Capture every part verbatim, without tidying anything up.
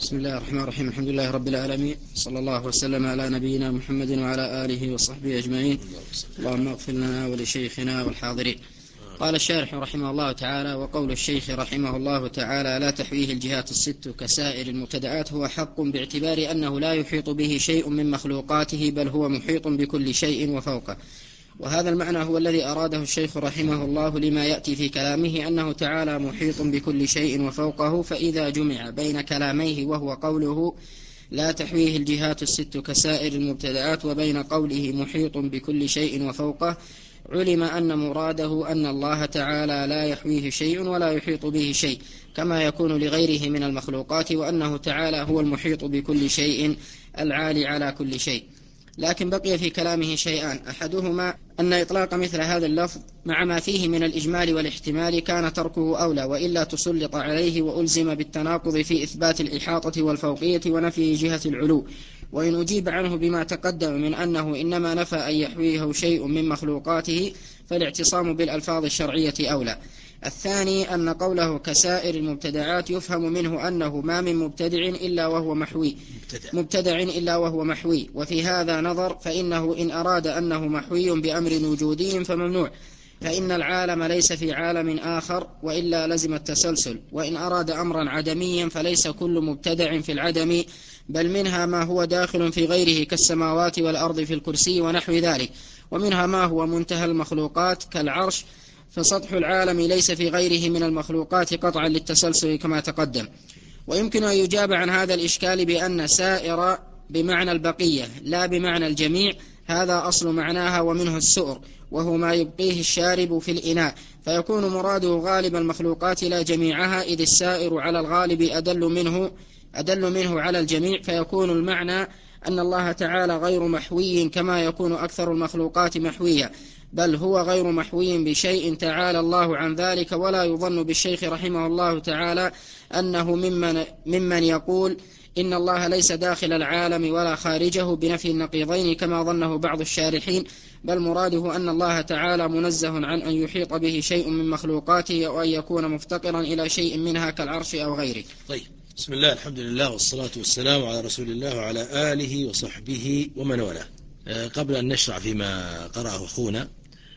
بسم الله الرحمن الرحيم. الحمد لله رب العالمين، صلى الله وسلم على نبينا محمد وعلى آله وصحبه أجمعين. اللهم اغفر لنا ولشيخنا والحاضرين. قال الشارح رحمه الله تعالى: وقول الشيخ رحمه الله تعالى لا تحويه الجهات الست كسائر المبتدعات هو حق باعتبار أنه لا يحيط به شيء من مخلوقاته، بل هو محيط بكل شيء وفوقه. وهذا المعنى هو الذي أراده الشيخ رحمه الله لما يأتي في كلامه أنه تعالى محيط بكل شيء وفوقه. فإذا جمع بين كلاميه وهو قوله لا تحويه الجهات الست كسائر المبتدعات وبين قوله محيط بكل شيء وفوقه، علم أن مراده أن الله تعالى لا يحويه شيء ولا يحيط به شيء كما يكون لغيره من المخلوقات، وأنه تعالى هو المحيط بكل شيء العالي على كل شيء. لكن بقي في كلامه شيئان: أحدهما أن إطلاق مثل هذا اللفظ مع ما فيه من الإجمال والاحتمال كان تركه أولى، وإلا تسلط عليه وألزم بالتناقض في إثبات الإحاطة والفوقية ونفي جهة العلو. وإن أجيب عنه بما تقدم من أنه إنما نفى أن يحويه شيء من مخلوقاته فالاعتصام بالألفاظ الشرعية أولى. الثاني أن قوله كسائر المبتدعات يفهم منه أنه ما من مبتدع إلا وهو محوي مبتدع إلا وهو محوي، وفي هذا نظر، فإنه إن أراد أنه محوي بأمر وجودي فممنوع، فإن العالم ليس في عالم آخر وإلا لزم التسلسل. وإن أراد أمرا عدميا فليس كل مبتدع في العدم، بل منها ما هو داخل في غيره كالسماوات والأرض في الكرسي ونحو ذلك، ومنها ما هو منتهى المخلوقات كالعرش، فسطح العالم ليس في غيره من المخلوقات قطعا للتسلسل كما تقدم. ويمكن أن يجاب عن هذا الإشكال بأن سائر بمعنى البقية لا بمعنى الجميع، هذا أصل معناها، ومنه السؤر وهو ما يبقيه الشارب في الإناء، فيكون مراده غالب المخلوقات لا جميعها، إذ السائر على الغالب أدل منه أدل منه على الجميع، فيكون المعنى أن الله تعالى غير محوي كما يكون أكثر المخلوقات محوية، بل هو غير محوي بشيء تعالى الله عن ذلك. ولا يظن بالشيخ رحمه الله تعالى أنه ممن, ممن يقول إن الله ليس داخل العالم ولا خارجه بنفي النقيضين كما ظنه بعض الشارحين، بل مراده أن الله تعالى منزه عن أن يحيط به شيء من مخلوقاته وأن يكون مفتقرا إلى شيء منها كالعرش أو غيره. طيب، بسم الله، الحمد لله، والصلاة والسلام على رسول الله وعلى آله وصحبه ومن والاه. قبل أن نشرع فيما قرأه أخونا،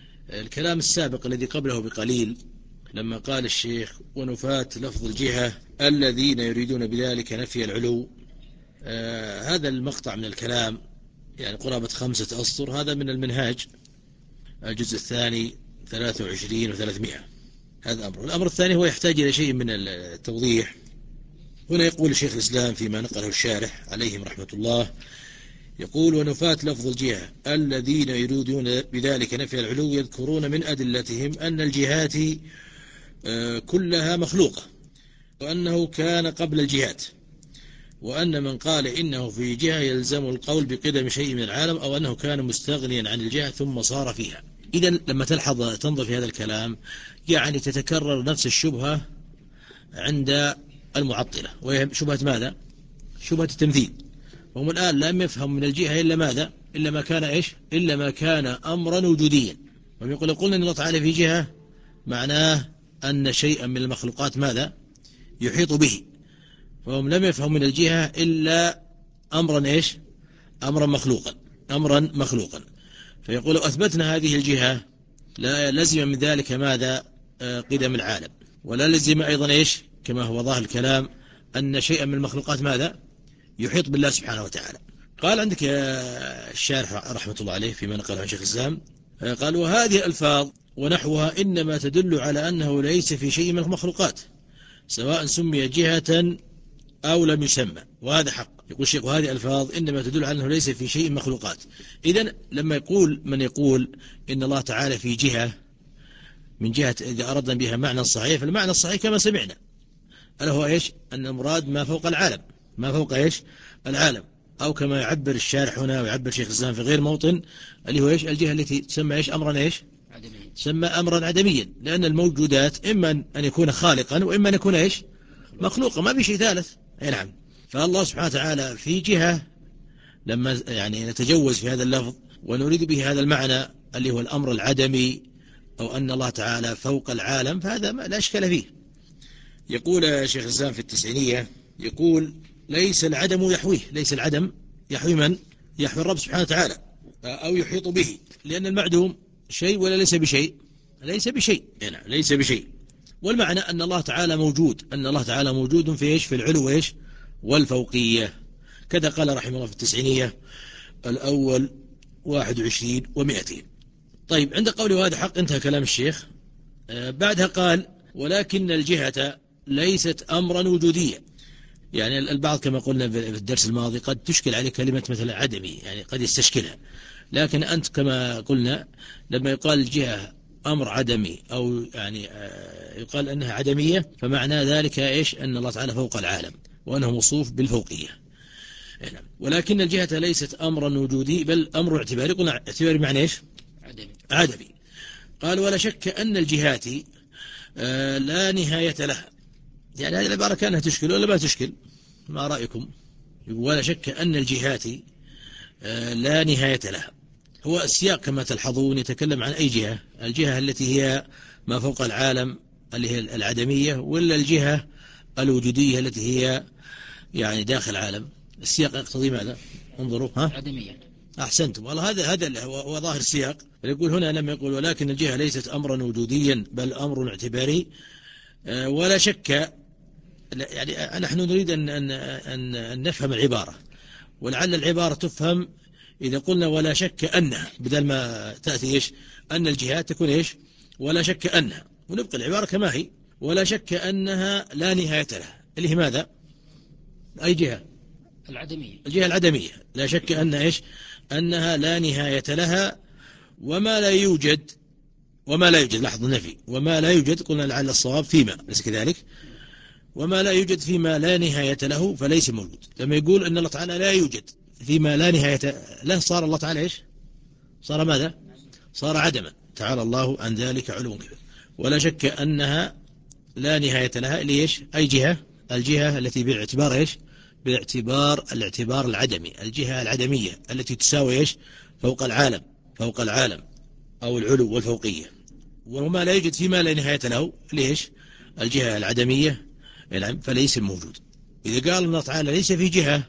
الكلام السابق الذي قبله بقليل لما قال الشيخ ونفات لفظ الجهة الذين يريدون بذلك نفي العلو، آه هذا المقطع من الكلام يعني قرابة خمسة أسطر، هذا من المنهاج الجزء الثاني ثلاثة وعشرين وثلاثمائة. هذا أمر. الأمر الثاني هو يحتاج إلى شيء من التوضيح. هنا يقول الشيخ الإسلام فيما نقله الشارح عليهم رحمة الله، يقول ونفات لفظ الجهة الذين يريدون بذلك نفي العلو يذكرون من أدلتهم أن الجهات كلها مخلوقة، وأنه كان قبل الجهات، وأن من قال إنه في جهة يلزم القول بقدم شيء من العالم، أو أنه كان مستغنيا عن الجهة ثم صار فيها. إذن لما تلحظ تنظر في هذا الكلام يعني تتكرر نفس الشبهة عند المعطلة، وهي شبهة ماذا؟ شبهة التمثيل. وهم الآن لم يفهم من الجهة إلا ماذا؟ إلا ما كان إيش؟ إلا ما كان أمرا وجوديا. وهم يقول قلنا أن الله تعالى في جهة معناه أن شيئا من المخلوقات ماذا؟ يحيط به. فهم لم يفهم من الجهة إلا أمرا إيش؟ أمرا مخلوقا أمرا مخلوقا فيقول لو أثبتنا هذه الجهة لا لزم من ذلك ماذا؟ قدم العالم. ولا لزم أيضا إيش؟ كما هو ظاهر الكلام أن شيئا من المخلوقات ماذا؟ يحيط بالله سبحانه وتعالى. قال عندك يا الشارح رحمة الله عليه فيما نقله عن شيخ الإسلام، قال وهذه الألفاظ ونحوها إنما تدل على أنه ليس في شيء من المخلوقات سواء سمي جهة أو لم يسمى، وهذا حق. يقول الشيخ وهذه الألفاظ إنما تدل على أنه ليس في شيء من المخلوقات. إذن لما يقول من يقول إن الله تعالى في جهة من جهة إذا أردنا بها معنى صحيح، فالمعنى الصحيح كما سمعنا ألا هو إيش؟ أن المراد ما فوق العالم، ما فوق إيش؟ العالم، أو كما يعبر الشارح هنا ويعبر شيخ الإسلام في غير موطن اللي هو إيش؟ الجهة التي تسمى إيش؟ أمرا إيش؟ عدميا. تسمى أمرا عدميا، لأن الموجودات إما أن يكون خالقا وإما أن يكون إيش؟ مخلوقا، ما في شيء ثالث. أي نعم. فالله سبحانه وتعالى في جهة لما يعني نتجوز في هذا اللفظ ونريد به هذا المعنى اللي هو الأمر العدمي، أو أن الله تعالى فوق العالم، فهذا لا أشكال فيه. يقول شيخ الإسلام في التسعينية، يقول ليس العدم يحويه، ليس العدم يحوي من؟ يحوي الرب سبحانه وتعالى أو يحيط به، لأن المعدوم شيء ولا ليس بشيء؟ ليس بشيء، يعني ليس بشيء. والمعنى أن الله تعالى موجود، أن الله تعالى موجود في إيش؟ في العلو إيش؟ والفوقية. كذا قال رحمه الله في التسعينية الأول واحد وعشرين ومائتين. طيب عند قوله وهذا حق انتهى كلام الشيخ. آه بعدها قال ولكن الجهة ليست أمرا وجوديا. يعني البعض كما قلنا في الدرس الماضي قد تشكل عليه كلمة مثلا عدمي، يعني قد يستشكلها، لكن أنت كما قلنا لما يقال الجهة أمر عدمي أو يعني آه يقال أنها عدمية، فمعنى ذلك إيش؟ أن الله تعالى فوق العالم وأنه موصوف بالفوقية. ولكن الجهة ليست أمرا وجودي بل أمر اعتباري. قلنا اعتباري معنى إيش؟ عدمي. عدمي. قال ولا شك أن الجهات آه لا نهاية لها. يعني هذه العبارة كانها تشكل ولا ما تشكل؟ ما رأيكم؟ ولا شك أن الجهات آه لا نهاية لها. هو السياق كما تلحظون يتكلم عن أي جهة؟ الجهة التي هي ما فوق العالم اللي هي العدمية، ولا الجهة الوجودية التي هي يعني داخل العالم؟ السياق يقتضي ماذا؟ انظروا ها؟ عدمية. أحسنتم والله، هذا هذا هو ظاهر السياق. يقول هنا لما يقول ولكن الجهة ليست أمرا وجوديا بل أمر اعتباري، ولا شك، يعني نحن نريد أن, أن, أن, أن نفهم العبارة، ولعل العبارة تفهم إذا قلنا ولا شك أنها، بدل ما تأتي إيش؟ أن الجهات تكون إيش؟ ولا شك أنها، ونبقى العبارة كما هي ولا شك أنها لا نهاية لها، اللي هي ماذا؟ أي جهة؟ العدمية. الجهة العدمية. لا شك أن إيش؟ أنها لا نهاية لها، وما لا يوجد وما لا يوجد لاحظ النفي، وما لا يوجد قلنا لعل الصواب فيما، ليس كذلك؟ وما لا يوجد فيما لا نهاية له فليس موجود. لما يقول أن الله تعالى لا يوجد فيما لا نهاية له، صار الله تعالى إيش؟ صار ماذا؟ صار عدما، تعالى الله عن ذلك علوا كبيرا. ولا شك أنها لا نهاية لها، ليش؟ أي جهة؟ الجهة التي باعتبار إيش؟ باعتبار الاعتبار العدمي، الجهة العدمية التي تساوي إيش؟ فوق العالم، فوق العالم أو العلو والفوقية. وما لا يوجد فيما لا نهاية له، ليش؟ الجهة العدمية فليس موجود. إذا قال الله تعالى ليس في جهة،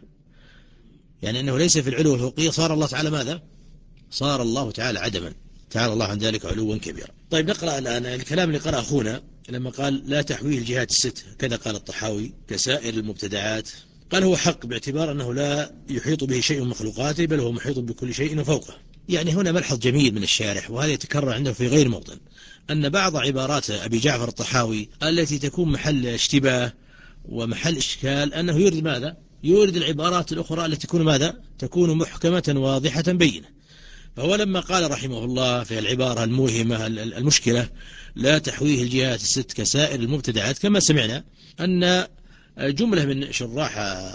يعني أنه ليس في العلو والفوقية، صار الله تعالى ماذا؟ صار الله تعالى عدما، تعالى الله عن ذلك علوا كبيرا. طيب نقرأ الآن الكلام اللي قرأ أخونا لما قال لا تحويه الجهات الست، كذا قال الطحاوي كسائر المبتدعات. قال هو حق باعتبار أنه لا يحيط به شيء من مخلوقاته بل هو محيط بكل شيء وفوقه. يعني هنا ملحظ جميل من الشارح، وهذا يتكرر عنده في غير موطن، أن بعض عبارات أبي جعفر الطحاوي التي تكون محل اشتباه ومحل إشكال أنه يورد ماذا؟ يورد العبارات الأخرى التي تكون ماذا؟ تكون محكمة واضحة بينة. فهو لما قال رحمه الله في العبارة الموهمة المشكلة لا تحويه الجهات الست كسائر المبتدعات، كما سمعنا أن جملة من شراح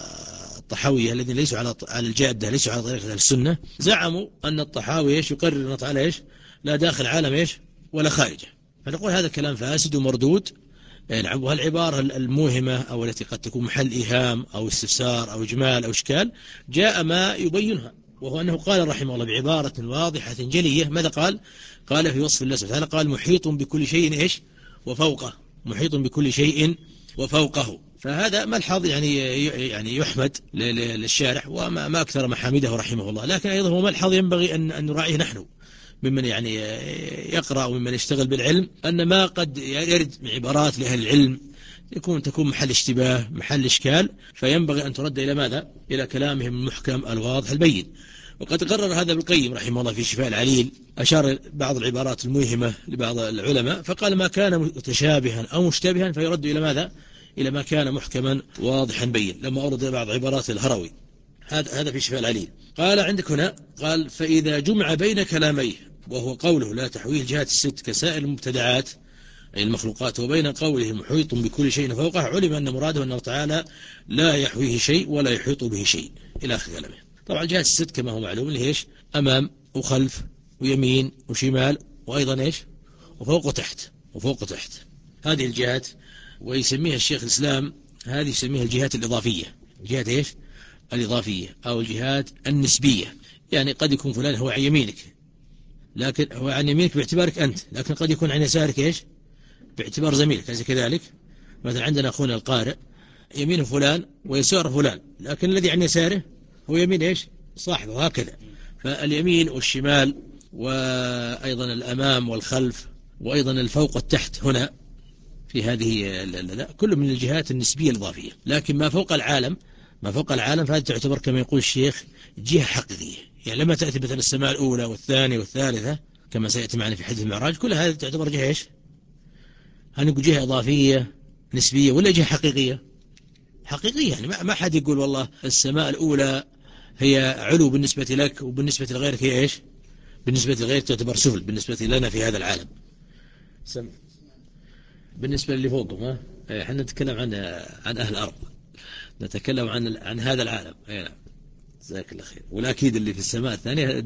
الطحاوية الذين ليسوا على على الجادة، ليسوا على طريقة أهل السنة، زعموا أن الطحاوي إيش؟ يقرر أن تعالى إيش؟ لا داخل عالم إيش؟ ولا خارجه. فنقول هذا كلام فاسد ومردود. نعم. وهالعبارة الموهمة أو التي قد تكون محل إيهام أو استفسار أو إجمال أو إشكال، جاء ما يبينها، وهو أنه قال رحمه الله بعبارة واضحة جلية. ماذا قال؟ قال في وصف الله سبحانه قال محيط بكل شيء إيش؟ وفوقه، محيط بكل شيء وفوقه. فهذا ملحظ يعني يعني يحمد للشارح، وما ما أكثر محامده رحمه الله، لكن أيضا هو ملحظ ينبغي أن أن نراعيه نحن ممن يعني يقرأ وممن يشتغل بالعلم، أن ما قد يرد من عبارات لأهل العلم يكون تكون محل اشتباه، محل إشكال، فينبغي أن ترد إلى ماذا؟ إلى كلامهم المحكم الواضح البين. وقد قرر هذا ابن القيم رحمه الله في شفاء العليل، أشار بعض العبارات الموهمة لبعض العلماء فقال ما كان متشابها أو مشتبها فيرد إلى ماذا؟ إلى ما كان محكما واضحا بين، لما أورد بعض عبارات الهروي. هذا هذا في شفاء العليل. قال عندك هنا قال فإذا جمع بين كلاميه، وهو قوله لا تحويه الجهات الست كسائر المبتدعات أي المخلوقات، وبين قوله محيط بكل شيء فوقه، علم أن مراده أنه تعالى لا يحويه شيء ولا يحيط به شيء إلى آخر كلامه. طبعا الجهات الست كما هو معلوم اللي إيش؟ أمام وخلف ويمين وشمال وأيضا إيش؟ وفوق وتحت، وفوق وتحت هذه الجهات. ويسميها الشيخ الإسلام هذه يسميها الجهات الإضافية، الجهات إيش؟ الإضافية أو الجهات النسبية. يعني قد يكون فلان هو عن يمينك، لكن هو عن يمينك باعتبارك أنت، لكن قد يكون عن يسارك إيش؟ باعتبار زميلك، أليس كذلك؟ مثلا عندنا أخونا القارئ يمين فلان ويسار فلان، لكن الذي عن يساره هو يمين إيش صاحبه، هكذا. فاليمين والشمال وأيضا الأمام والخلف وأيضا الفوق والتحت هنا في هذه لا كل من الجهات النسبية الإضافية. لكن ما فوق العالم ما فوق العالم فهذا تعتبر كما يقول الشيخ جهة حقيقية. يعني لما تأتي مثلا السماء الأولى والثانية والثالثة كما سيأتي معنا في حديث المعراج، كل هذا تعتبر جهة إيش؟ هل نقول جهة إضافية نسبية ولا جهة حقيقية؟ حقيقية. يعني ما حد يقول والله السماء الأولى هي علو بالنسبة لك وبالنسبة لغيرك هي إيش؟ بالنسبة لغيرك تعتبر سفل بالنسبة لنا في هذا العالم. سم. بالنسبة اللي فوقهم ها احنا نتكلم عن عن أهل الأرض، نتكلم عن عن هذا العالم. نعم جزاك الله خير. والأكيد اللي في السماء الثانية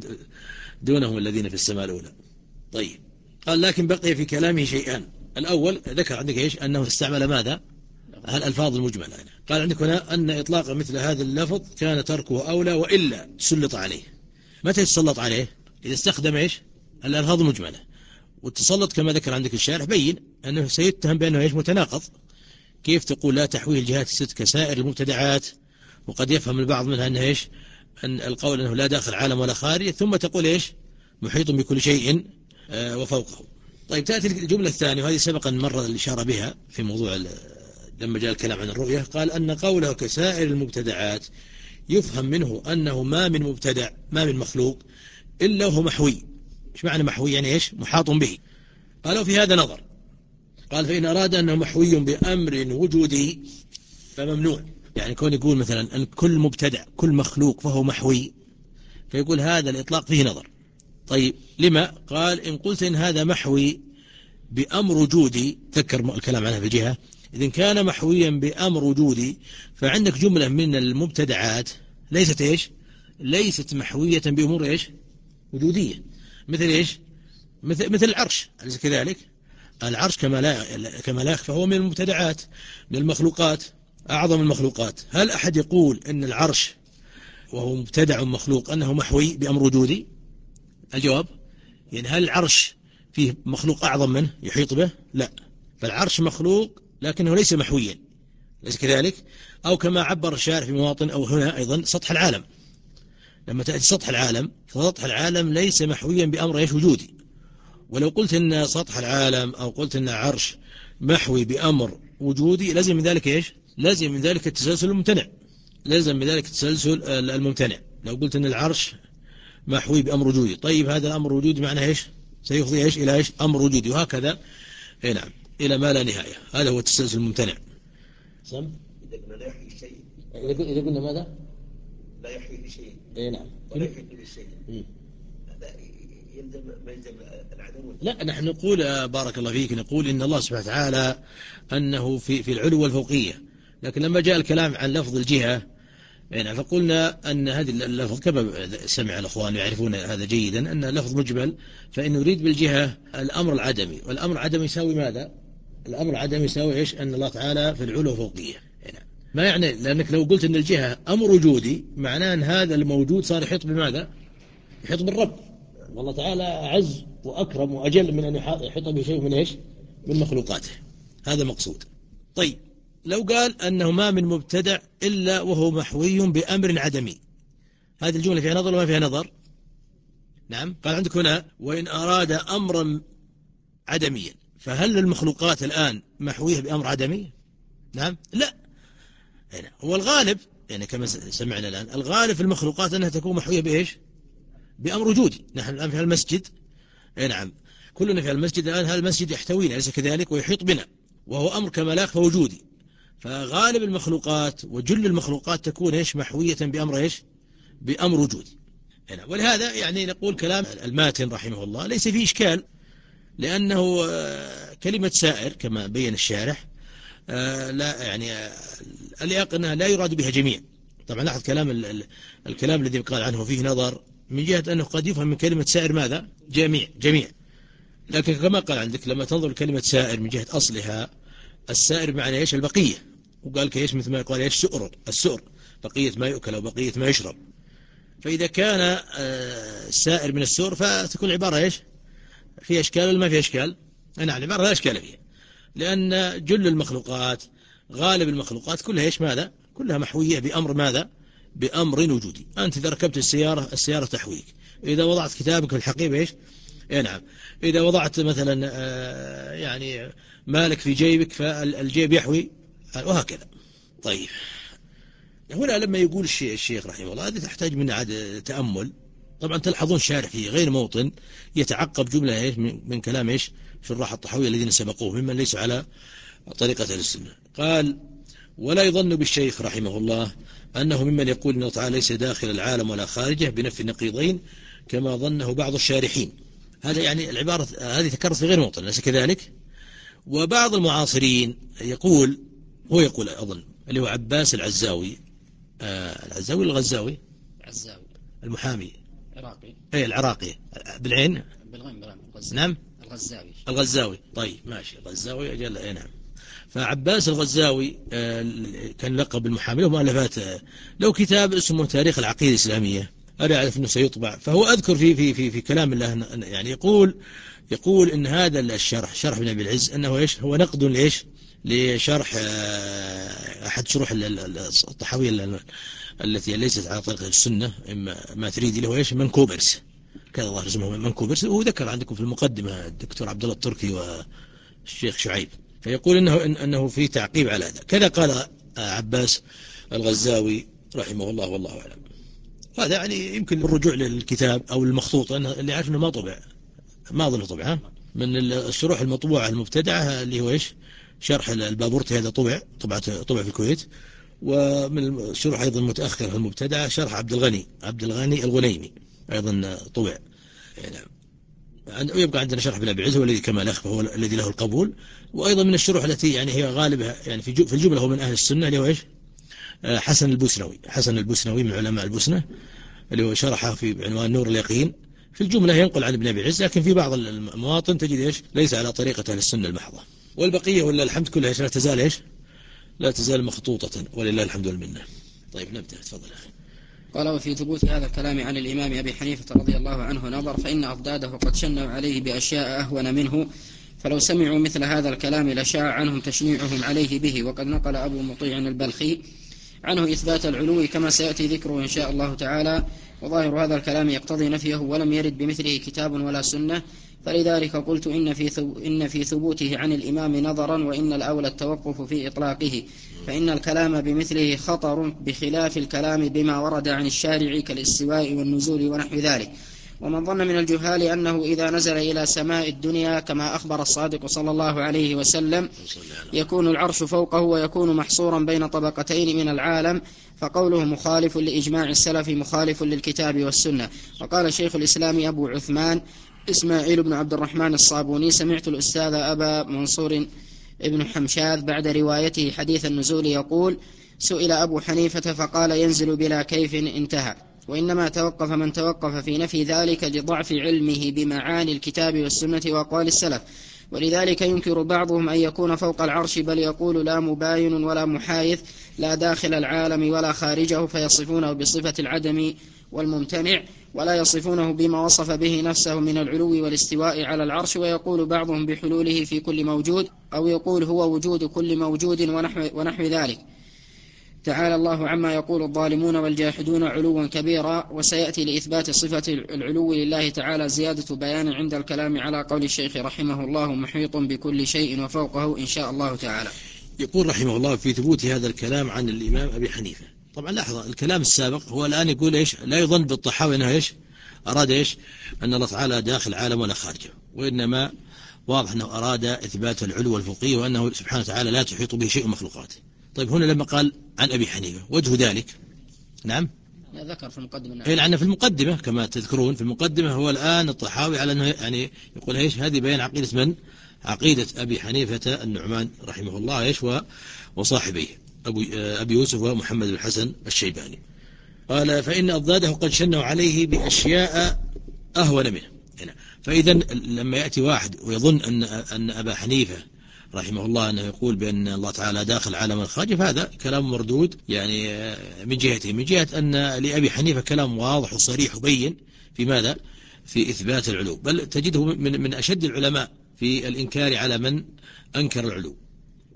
دونهم الذين في السماء الأولى. طيب قال لكن بقي في كلامه شيئان. الأول ذكر عندك إيش؟ أنه استعمل ماذا؟ الألفاظ المجملة. قال عندك هنا أن إطلاق مثل هذا اللفظ كان تركه أولى وإلا تسلط عليه. متى يتسلط عليه؟ إذا استخدم إيش؟ الألفاظ المجملة. والتسلط كما ذكر عندك الشارح بين أنه سيتهم بأنه إيش؟ متناقض. كيف تقول لا تحويه الجهات الست كسائر المبتدعات، وقد يفهم البعض منها أنه إيش؟ أن القول أنه لا داخل عالم ولا خارج، ثم تقول إيش؟ محيط بكل شيء آه وفوقه. طيب تأتي الجملة الثانية وهذه سبقا مرة الإشارة بها في موضوع لما جاء الكلام عن الرؤية. قال أن قوله كسائر المبتدعات يفهم منه أنه ما من مبتدع ما من مخلوق إلا هو محوي. إيش معنى محوي؟ يعني إيش؟ محاط به. قالوا في هذا نظر. قال فإن أراد أنه محوي بأمر وجودي فممنوع. يعني كون يقول مثلا أن كل مبتدع كل مخلوق فهو محوي، فيقول هذا الإطلاق فيه نظر. طيب لما؟ قال إن قلت إن هذا محوي بأمر وجودي، تذكر الكلام عنها في الجهة، إذن كان محويا بأمر وجودي فعندك جملة من المبتدعات ليست إيش؟ ليست محوية بأمور إيش؟ وجودية. مثل إيش؟ مثل, مثل العرش، أليس كذلك؟ العرش كما لا كما لا فهو من المبتدعات من المخلوقات أعظم المخلوقات. هل أحد يقول أن العرش وهو مبتدع مخلوق أنه محوي بأمر وجودي؟ الجواب يعني هل العرش فيه مخلوق أعظم منه يحيط به؟ لا، فالعرش مخلوق لكنه ليس محويا، ليس كذلك؟ أو كما عبر الشارع في مواطن أو هنا أيضا سطح العالم. لما تأتي سطح العالم فسطح العالم ليس محويا بأمر إيش؟ وجودي. ولو قلت إن سطح العالم أو قلت إن عرش محوي بأمر وجودي لازم من ذلك إيش؟ لازم من ذلك التسلسل الممتنع، لازم من ذلك التسلسل الممتنع. لو قلت إن العرش محوي بأمر وجودي، طيب هذا الأمر وجودي معناه إيش؟ سيفضي إيش؟ إلى إيش؟ أمر وجودي، وهكذا إيه نعم إلى ما لا نهاية. هذا هو التسلسل الممتنع. سم؟ إذا قلنا لا يحيي شيء، إذا قلنا ماذا؟ لا يحيي شيء إيه نعم ولا يحيي كل شيء، هذا يلزم ما يلزم العدم. لا، نحن نقول بارك الله فيك نقول إن الله سبحانه وتعالى أنه في في العلو والفوقية، لكن لما جاء الكلام عن لفظ الجهة يعني فقلنا أن هذه اللفظ كما سمع الأخوان يعرفون هذا جيدا أن لفظ مجمل، فإن نريد بالجهة الأمر العدمي، والأمر العدمي يساوي ماذا؟ الأمر العدمي يساوي إيش؟ أن الله تعالى في العلو والفوقية. ما يعني لأنك لو قلت أن الجهة أمر وجودي معناه أن هذا الموجود صار يحيط بماذا؟ يحيط بالرب، والله تعالى أعز وأكرم وأجل من أن يحيط بشيء من إيش؟ من مخلوقاته. هذا مقصود. طيب لو قال أنه ما من مبتدع إلا وهو محوي بأمر عدمي، هذه الجملة فيها نظر وما فيها نظر؟ نعم. قال عندك هنا وإن أراد أمرا عدميا، فهل المخلوقات الآن محوية بأمر عدمي؟ نعم لا. هنا هو الغالب يعني كما سمعنا الآن الغالب في المخلوقات أنها تكون محوية بإيش؟ بأمر وجودي. نحن الآن في المسجد نعم كلنا في المسجد الآن، هذا المسجد يحتوينا أليس كذلك؟ ويحيط بنا، وهو أمر كملاك فوجودي. فغالب المخلوقات وجل المخلوقات تكون إيش؟ محوية بأمر إيش؟ بأمر وجودي. ولهذا يعني نقول كلام الماتن رحمه الله ليس فيه إشكال، لأنه كلمة سائر كما بين الشارح لا يعني أنها لا يراد بها جميع. طبعا لاحظ كلام الكلام الذي قال عنه فيه نظر من جهة أنه قد يفهم من كلمة سائر ماذا؟ جميع جميع. لكن كما قال عندك لما تنظر كلمة سائر من جهة أصلها، السائر بمعنى إيش؟ البقية. وقال كيش مثل ما يقال إيش؟ سؤر، السؤر بقية ما يؤكل أو بقية ما يشرب. فإذا كان السائر من السؤر فتكون العبارة إيش؟ فيها إشكال ولا ما فيها إشكال؟ نعم العبارة لا إشكال فيها، لأن جل المخلوقات غالب المخلوقات كلها إيش ماذا؟ كلها محوية بأمر ماذا؟ بأمر وجودي. أنت إذا ركبت السيارة السيارة تحويك، إذا وضعت كتابك في الحقيبة إيش؟ إيه نعم. إذا وضعت مثلا آه يعني مالك في جيبك فالجيب يحوي، وهكذا. طيب هنا لما يقول الشيخ, الشيخ رحمه الله هذه تحتاج من عاد تأمل. طبعا تلحظون شارح في غير موطن يتعقب جملة إيش من كلام إيش شراح الطحاوية الذين سبقوه ممن ليسوا على طريقة أهل السنة. قال: ولا يظن بالشيخ رحمه الله أنه ممن يقول إن الله تعالى ليس داخل العالم ولا خارجه بنفي النقيضين كما ظنه بعض الشارحين. هذا يعني العبارة هذه تكررت في غير موطن، أليس كذلك؟ وبعض المعاصرين يقول، هو يقول أظن اللي هو عباس العزاوي، آه العزاوي الغزاوي العزاوي المحامي العراقي، أي العراقي بالعين بالغين بالغين نعم الغزاوي الغزاوي. طيب ماشي الغزاوي أجل أي نعم. فعباس الغزاوي كان لقب المحامي، له مؤلفات، له كتاب اسمه تاريخ العقيدة الإسلامية، أنا أعرف أنه سيطبع. فهو أذكر في في في في كلام الله يعني يقول يقول إن هذا الشرح شرح ابن أبي العز أنه إيش هو نقد لإيش لشرح أحد شروح الطحاوية التي ليست على طريقة السنة، إما ما تريد له إيش منكوبرس كذا الله اسمه منكوبرس، وهو ذكر عندكم في المقدمة الدكتور عبد الله التركي والشيخ شعيب. فيقول إنه أنه في تعقيب على هذا. كذا قال عباس الغزاوي رحمه الله والله أعلم. هذا يعني يمكن الرجوع للكتاب أو المخطوط، اللي عارف أنه ما طبع، ما أظن طبع من الشروح المطبوعة المبتدعة اللي هو إيش شرح البابورتي، هذا طبع طبعة طبع في الكويت. ومن الشروح أيضا المتأخرة المبتدعة شرح عبد الغني عبد الغني الغنيمي أيضا طبع. يعني ويبقى عندنا شرح ابن أبي العز الذي كما الأخ هو الذي له القبول. وأيضا من الشروح التي يعني هي غالبها يعني في في الجملة هو من أهل السنة اللي هو إيش حسن البوسنوي حسن البوسنوي من علماء البوسنة، اللي هو شرحه في بعنوان نور اليقين. في الجملة ينقل عن ابن أبي العز، لكن في بعض المواطن تجد إيش ليس على طريقة أهل السنة المحضة. والبقية ولا الحمد كلها إيش لا تزال إيش لا تزال مخطوطة ولله الحمد والمنة. طيب نبدأ، تفضل أخي. قال: وفي ثبوت هذا الكلام عن الإمام أبي حنيفة رضي الله عنه نظر، فإن أضداده قد شنوا عليه بأشياء أهون منه، فلو سمعوا مثل هذا الكلام لشاع عنهم تشنيعهم عليه به. وقد نقل أبو مطيع البلخي عنه إثبات العلو كما سيأتي ذكره إن شاء الله تعالى، وظاهر هذا الكلام يقتضي نفيه ولم يرد بمثله كتاب ولا سنة، فلذلك قلت إن في إن في ثبوته عن الإمام نظرا، وإن الأولى التوقف في إطلاقه، فإن الكلام بمثله خطر بخلاف الكلام بما ورد عن الشارع كالاستواء والنزول ونحو ذلك. ومن ظن من الجهال أنه إذا نزل إلى سماء الدنيا كما أخبر الصادق صلى الله عليه وسلم يكون العرش فوقه ويكون محصورا بين طبقتين من العالم، فقوله مخالف لإجماع السلف مخالف للكتاب والسنة. وقال شيخ الإسلام أبو عثمان إسماعيل بن عبد الرحمن الصابوني: سمعت الأستاذ أبا منصور ابن حمشاذ بعد روايته حديث النزول يقول: سئل أبو حنيفة فقال: ينزل بلا كيف، انتهى. وإنما توقف من توقف في نفي ذلك لضعف علمه بمعاني الكتاب والسنة وأقوال السلف، ولذلك ينكر بعضهم أن يكون فوق العرش، بل يقول لا مباين ولا محايث، لا داخل العالم ولا خارجه، فيصفونه بصفة العدم والممتنع، ولا يصفونه بما وصف به نفسه من العلو والاستواء على العرش. ويقول بعضهم بحلوله في كل موجود، أو يقول هو وجود كل موجود ونحو, ونحو ذلك. تعالى الله عما يقول الظالمون والجاحدون علوا كبيرا. وسيأتي لإثبات صفة العلو لله تعالى زيادة بيان عند الكلام على قول الشيخ رحمه الله: محيط بكل شيء وفوقه إن شاء الله تعالى. يقول رحمه الله في ثبوت هذا الكلام عن الإمام أبي حنيفة. طبعا لحظة، الكلام السابق هو الآن يقول إيش لا يظن بالطحاوي أنه إيش أراد إيش أن الله تعالى داخل عالم ولا خارجه، وإنما واضح أنه أراد إثبات العلو والفوقية، وأنه سبحانه وتعالى لا تحيط به شيء مخلوقاته. طيب هنا لما قال عن أبي حنيفة وجه ذلك نعم ذكر في المقدمة، إيه لأن في المقدمة كما تذكرون في المقدمة هو الآن الطحاوي على أنه يعني يقول إيش هذه بيان عقيدة من عقيدة أبي حنيفة النعمان رحمه الله إيش وصاحبيه أبو أبي يوسف ومحمد الحسن الشيباني. قال: فإن أضداده قد شنوا عليه بأشياء أهون منه. فإذا لما يأتي واحد ويظن أن أن أبا حنيفة رحمه الله أنه يقول بأن الله تعالى داخل عالم الخارج، فهذا كلام مردود يعني من جهته، من جهة أن لأبي حنيفة كلام واضح وصريح وبين في ماذا في إثبات العلو، بل تجده من من أشد العلماء في الإنكار على من أنكر العلو.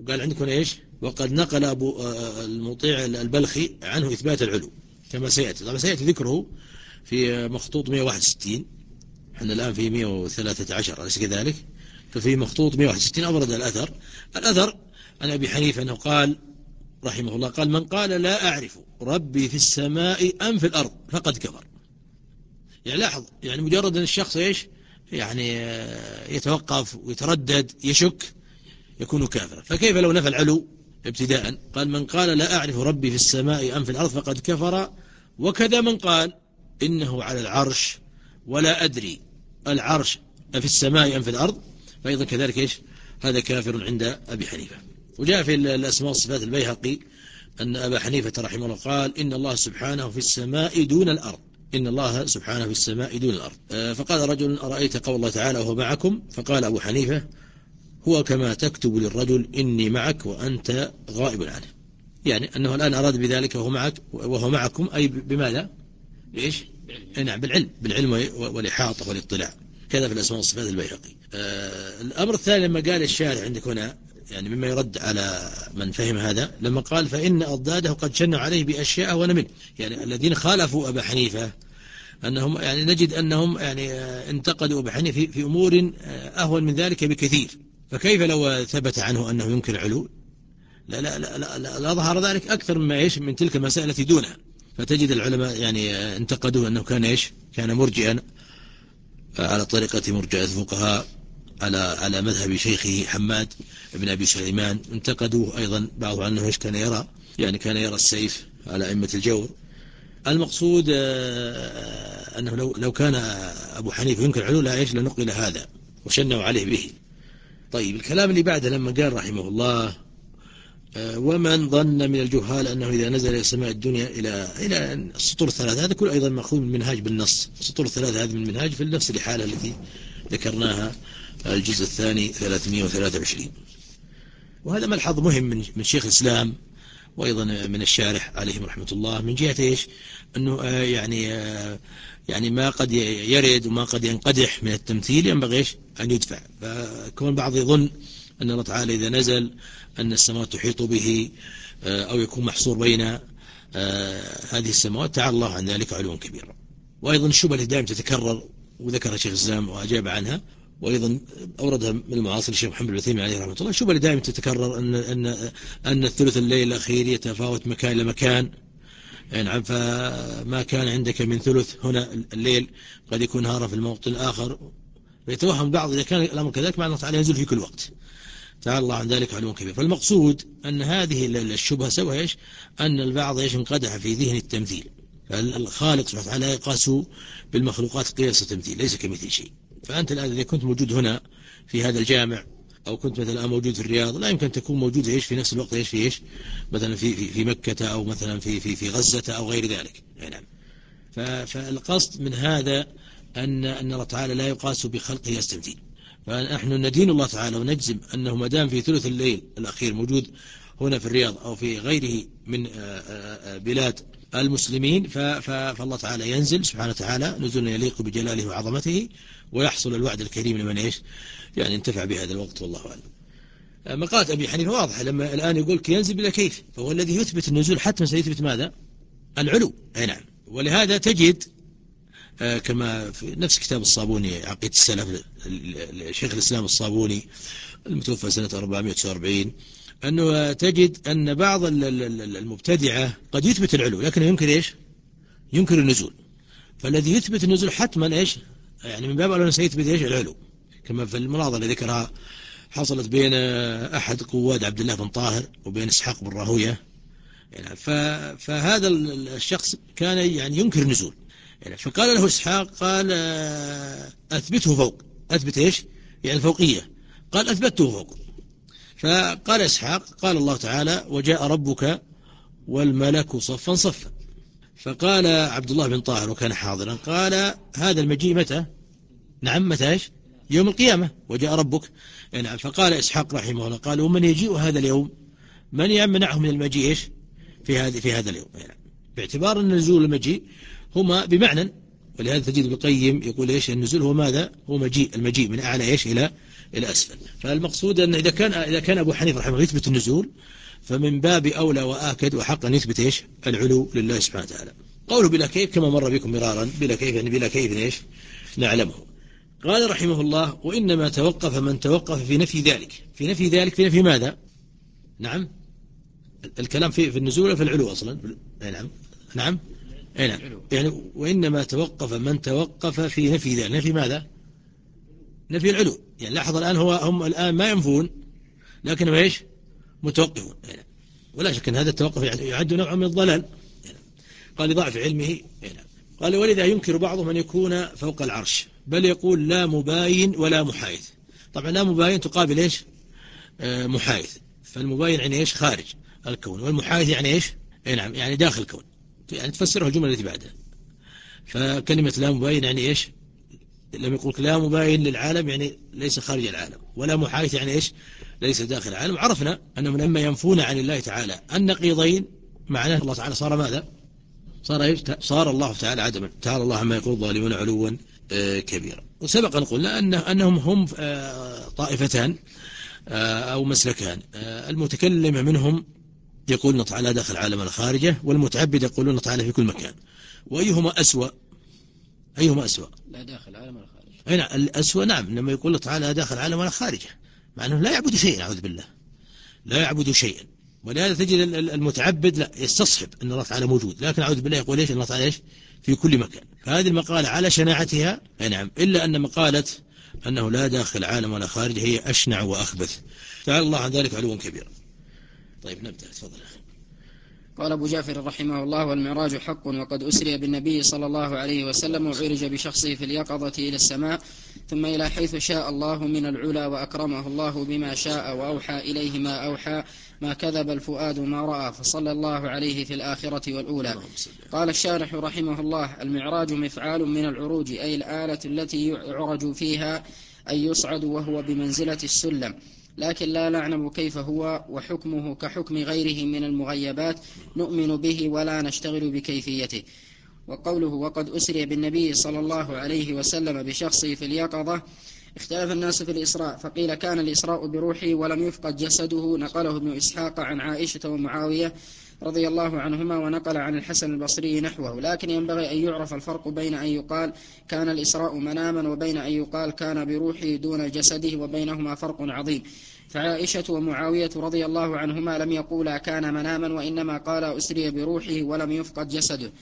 وقال عندكم إيش؟ وقد نقل أبو المطيع البلخي عنه إثبات العلو كما سيأتي. طبعا سيأتي ذكره في مخطوط مئة وواحد وستين، احنا الآن في مئة وثلاثة عشر أليس كذلك؟ ففي مخطوط مئة وواحد وستين أورد الأثر الأثر عن أبي حنيفة أنه قال رحمه الله قال: من قال لا أعرف ربي في السماء أم في الأرض فقد كفر. يعني لاحظ، يعني مجرد أن الشخص إيش يعني يتوقف ويتردد يشك يكون كافرا. فكيف لو نفى العلو ابتداء؟ قال: من قال لا أعرف ربي في السماء أم في الأرض فقد كفر. وكذا من قال إنه على العرش ولا أدري العرش في السماء أم في الأرض فأيضا كذلك إيش هذا كافر عند أبي حنيفة. وجاء في الأسماء والصفات البيهقي أن أبا حنيفة رحمه الله قال: إن الله سبحانه في السماء دون الأرض، إن الله سبحانه في السماء دون الأرض. فقال رجل: أرأيت قول الله تعالى وهو معكم؟ فقال أبو حنيفة: هو كما تكتب للرجل إني معك وأنت غائب عنه. يعني أنه الآن أراد بذلك وهو معك وهو معكم أي بماذا؟ إيش؟ نعم بالعلم، بالعلم والإحاطة والاطلاع. كذا في الأسماء والصفات البيهقي. آه الأمر الثاني لما قال الشارع عندك هنا يعني مما يرد على من فهم هذا لما قال: فإن أضداده قد شنوا عليه بأشياء وأنا منه. يعني الذين خالفوا أبا حنيفة أنهم يعني نجد أنهم يعني انتقدوا أبا حنيفة في, في أمور أهون من ذلك بكثير. فكيف لو ثبت عنه أنه ينكر علو؟ لا لا لا لا, لا, لا ظهر ذلك أكثر مما إيش من تلك المسائل التي دونها. فتجد العلماء يعني انتقدوه أنه كان إيش كان مرجئا على طريقة مرجئة الفقهاء على على مذهب شيخه حماد بن أبي سليمان. انتقدوه أيضا بعض أنه إيش كان يرى يعني كان يرى السيف على أئمة الجور. المقصود أنه لو لو كان أبو حنيفة ينكر علو لا إيش لنقل هذا وشنوا عليه به. طيب الكلام اللي بعده لما قال رحمه الله: ومن ظن من الجهال أنه إذا نزل إلى سماء الدنيا إلى إلى السطور الثلاثة، هذا كل أيضا مأخوذ من منهاج بالنص. السطور الثلاثة هذه من المنهاج في نفس الحالة التي ذكرناها الجزء الثاني ثلاثمئة وثلاثة وعشرين. وهذا ملحظ مهم من من شيخ الإسلام وأيضا من الشارح عليهم رحمة الله من جهة إيش أنه يعني يعني ما قد يرد وما قد ينقدح من التمثيل ينبغي إيش أن يدفع. فكون بعض يظن أن الله تعالى إذا نزل أن السماوات تحيط به أو يكون محصور بين هذه السماوات، تعالى الله عن ذلك علوا كبيرا. وأيضا الشبهة اللي دائما تتكرر وذكرها شيخ الإسلام وأجاب عنها وأيضا أوردها من المعاصر الشيخ محمد العثيمين عليه رحمة الله. الشبهة اللي دائما تتكرر أن أن أن الثلث الليل الأخير يتفاوت مكان إلى مكان. يعني فما كان عندك من ثلث هنا الليل قد يكون نهارا في الموطن الآخر. فيتوهم بعض إذا كان الأمر كذلك مع الله تعالى ينزل في كل وقت، تعالى الله عن ذلك علوا كبير. فالمقصود أن هذه الشبهة سوى إيش أن البعض إيش انقدح في ذهن التمثيل. فالخالق سبحانه وتعالى يقاس بالمخلوقات قياس التمثيل، ليس كمثل شيء. فأنت الآن إذا كنت موجود هنا في هذا الجامع أو كنت مثلا موجود في الرياض لا يمكن تكون موجود إيش في نفس الوقت إيش في إيش مثلا في في في مكة أو مثلا في في في غزة أو غير ذلك. نعم. فالقصد من هذا أن أن الله تعالى لا يقاس بخلقه التمثيل. فنحن ندين الله تعالى ونجزم أنه ما دام في ثلث الليل الأخير موجود هنا في الرياض أو في غيره من بلاد المسلمين فالله تعالى ينزل سبحانه وتعالى نزولا يليق بجلاله وعظمته ويحصل الوعد الكريم لمن إيش يعني انتفع بهذا الوقت. والله أعلم. مقالة أبي حنيفة واضحة لما الآن يقول ينزل بلا كيف، فهو الذي يثبت النزول حتما سيثبت ماذا؟ العلو. أي نعم. ولهذا تجد كما في نفس كتاب الصابوني عقيدة السلف الشيخ الإسلام الصابوني المتوفى سنة أربعمئة وتسعة وأربعين أنه تجد أن بعض المبتدعة قد يثبت العلو لكن ينكر إيش ينكر النزول. فالذي يثبت النزول حتما إيش يعني من باب أنه سيثبت إيش العلو. كما في المناظرة اللي ذكرها حصلت بين أحد قواد عبد الله بن طاهر وبين إسحاق بن راهوية يعني فهذا الشخص كان يعني ينكر النزول يعني فقال له إسحاق قال أثبته فوق. أثبت إيش يعني الفوقية. قال أثبته فوق. فقال إسحاق قال الله تعالى وجاء ربك والملك صفا صفا. فقال عبد الله بن طاهر وكان حاضرا قال هذا المجيء متى؟ نعم متى إيش يوم القيامة وجاء ربك يعني. فقال إسحاق رحمه الله قال ومن يجيء هذا اليوم من يمنعه من المجيء إيش في هذا في هذا اليوم يعني باعتبار أن نزول المجيء هما بمعنى. ولهذا تجد ابن القيم يقول إيش النزول هو ماذا هو مجيء المجيء من أعلى إيش إلى إلى أسفل. فالمقصود أن إذا كان إذا كان أبو حنيفة رحمه الله يثبت النزول، فمن باب أولى وآكد وحق أن يثبت إيش العلو لله سبحانه وتعالى. قوله بلا كيف كما مر بكم مرارا، بلا كيف يعني بلا كيف إيش نعلمه. قال رحمه الله: وإنما توقف من توقف في نفي ذلك. في نفي ذلك في نفي ماذا؟ نعم، الكلام في في النزول في العلو أصلا. نعم نعم نعم يعني وإنما توقف من توقف في نفي ذلك. نفي ماذا؟ نفي العلو. يعني لاحظ الآن هو هم الآن ما ينفون لكنهم إيش متوقفون. يعني ولا شك أن هذا التوقف يعد نوع من الضلال. يعني قال لضعف علمه. يعني قال: ولذا ينكر بعضهم أن يكون فوق العرش، بل يقول لا مباين ولا محايث. طبعا لا مباين تقابل إيش آه محايث. فالمباين يعني إيش خارج الكون، والمحايث يعني إيش نعم يعني داخل الكون. يعني تفسره الجملة التي بعدها. فكلمة لا مباين يعني إيش؟ لم يقول لا مباين للعالم يعني ليس خارج العالم، ولا محايث يعني إيش ليس داخل العالم. عرفنا أنهم لما ينفون عن الله تعالى النقيضين معناه الله تعالى صار ماذا؟ صار إيش؟ صار الله تعالى عدما. تعالى الله عما يقول الظالمون علوا كبيرا. وسبق أن قلنا أن أنهم هم طائفتان أو مسلكان. المتكلم منهم يقولون تعالى داخل العالم ولا خارجه، والمتعبد يقولون تعالى في كل مكان. وأيهما أسوأ؟ أيهما أسوأ؟ لا داخل العالم ولا خارجه. أي نعم الأسوأ. نعم لما يقول تعالى داخل العالم ولا خارجه، مع أنه لا يعبد شيئا، أعوذ بالله لا يعبد شيئا. ولهذا تجد المتعبد لا يستصحب أن الله تعالى موجود، لكن أعوذ بالله يقول إيش أن الله تعالى إيش في كل مكان. فهذه المقالة على شناعتها أي نعم، إلا أن مقالة أنه لا داخل العالم ولا خارجه هي أشنع وأخبث. تعالى الله عن ذلك علوا كبيرا. طيب نبدأ، تفضل. قال أبو جعفر رحمه الله: والمعراج حق، وقد أسري بالنبي صلى الله عليه وسلم وعرج بشخصه في اليقظة إلى السماء ثم إلى حيث شاء الله من العلا، وأكرمه الله بما شاء وأوحى إليه ما أوحى، ما كذب الفؤاد ما رأى، فصلى الله عليه في الآخرة والأولى. قال الشارح رحمه الله: المعراج مفعال من العروج، أي الآلة التي يعرج فيها أي يصعد وهو بمنزلة السلم، لكن لا نعلم كيف هو، وحكمه كحكم غيره من المغيبات، نؤمن به ولا نشتغل بكيفيته. وقوله وقد أسري بالنبي صلى الله عليه وسلم بشخصه في اليقظة، اختلف الناس في الإسراء، فقيل كان الإسراء بروحه ولم يفقد جسده، نقله ابن إسحاق عن عائشة ومعاوية رضي الله عنهما، ونقل عن الحسن البصري نحوه. لكن ينبغي أن يعرف الفرق بين أن يقال كان الإسراء مناما وبين أن يقال كان بروحه دون جسده، وبينهما فرق عظيم. فعائشة ومعاوية رضي الله عنهما لم يقولا كان مناما، وإنما قال أسري بروحه ولم يفقد جسده.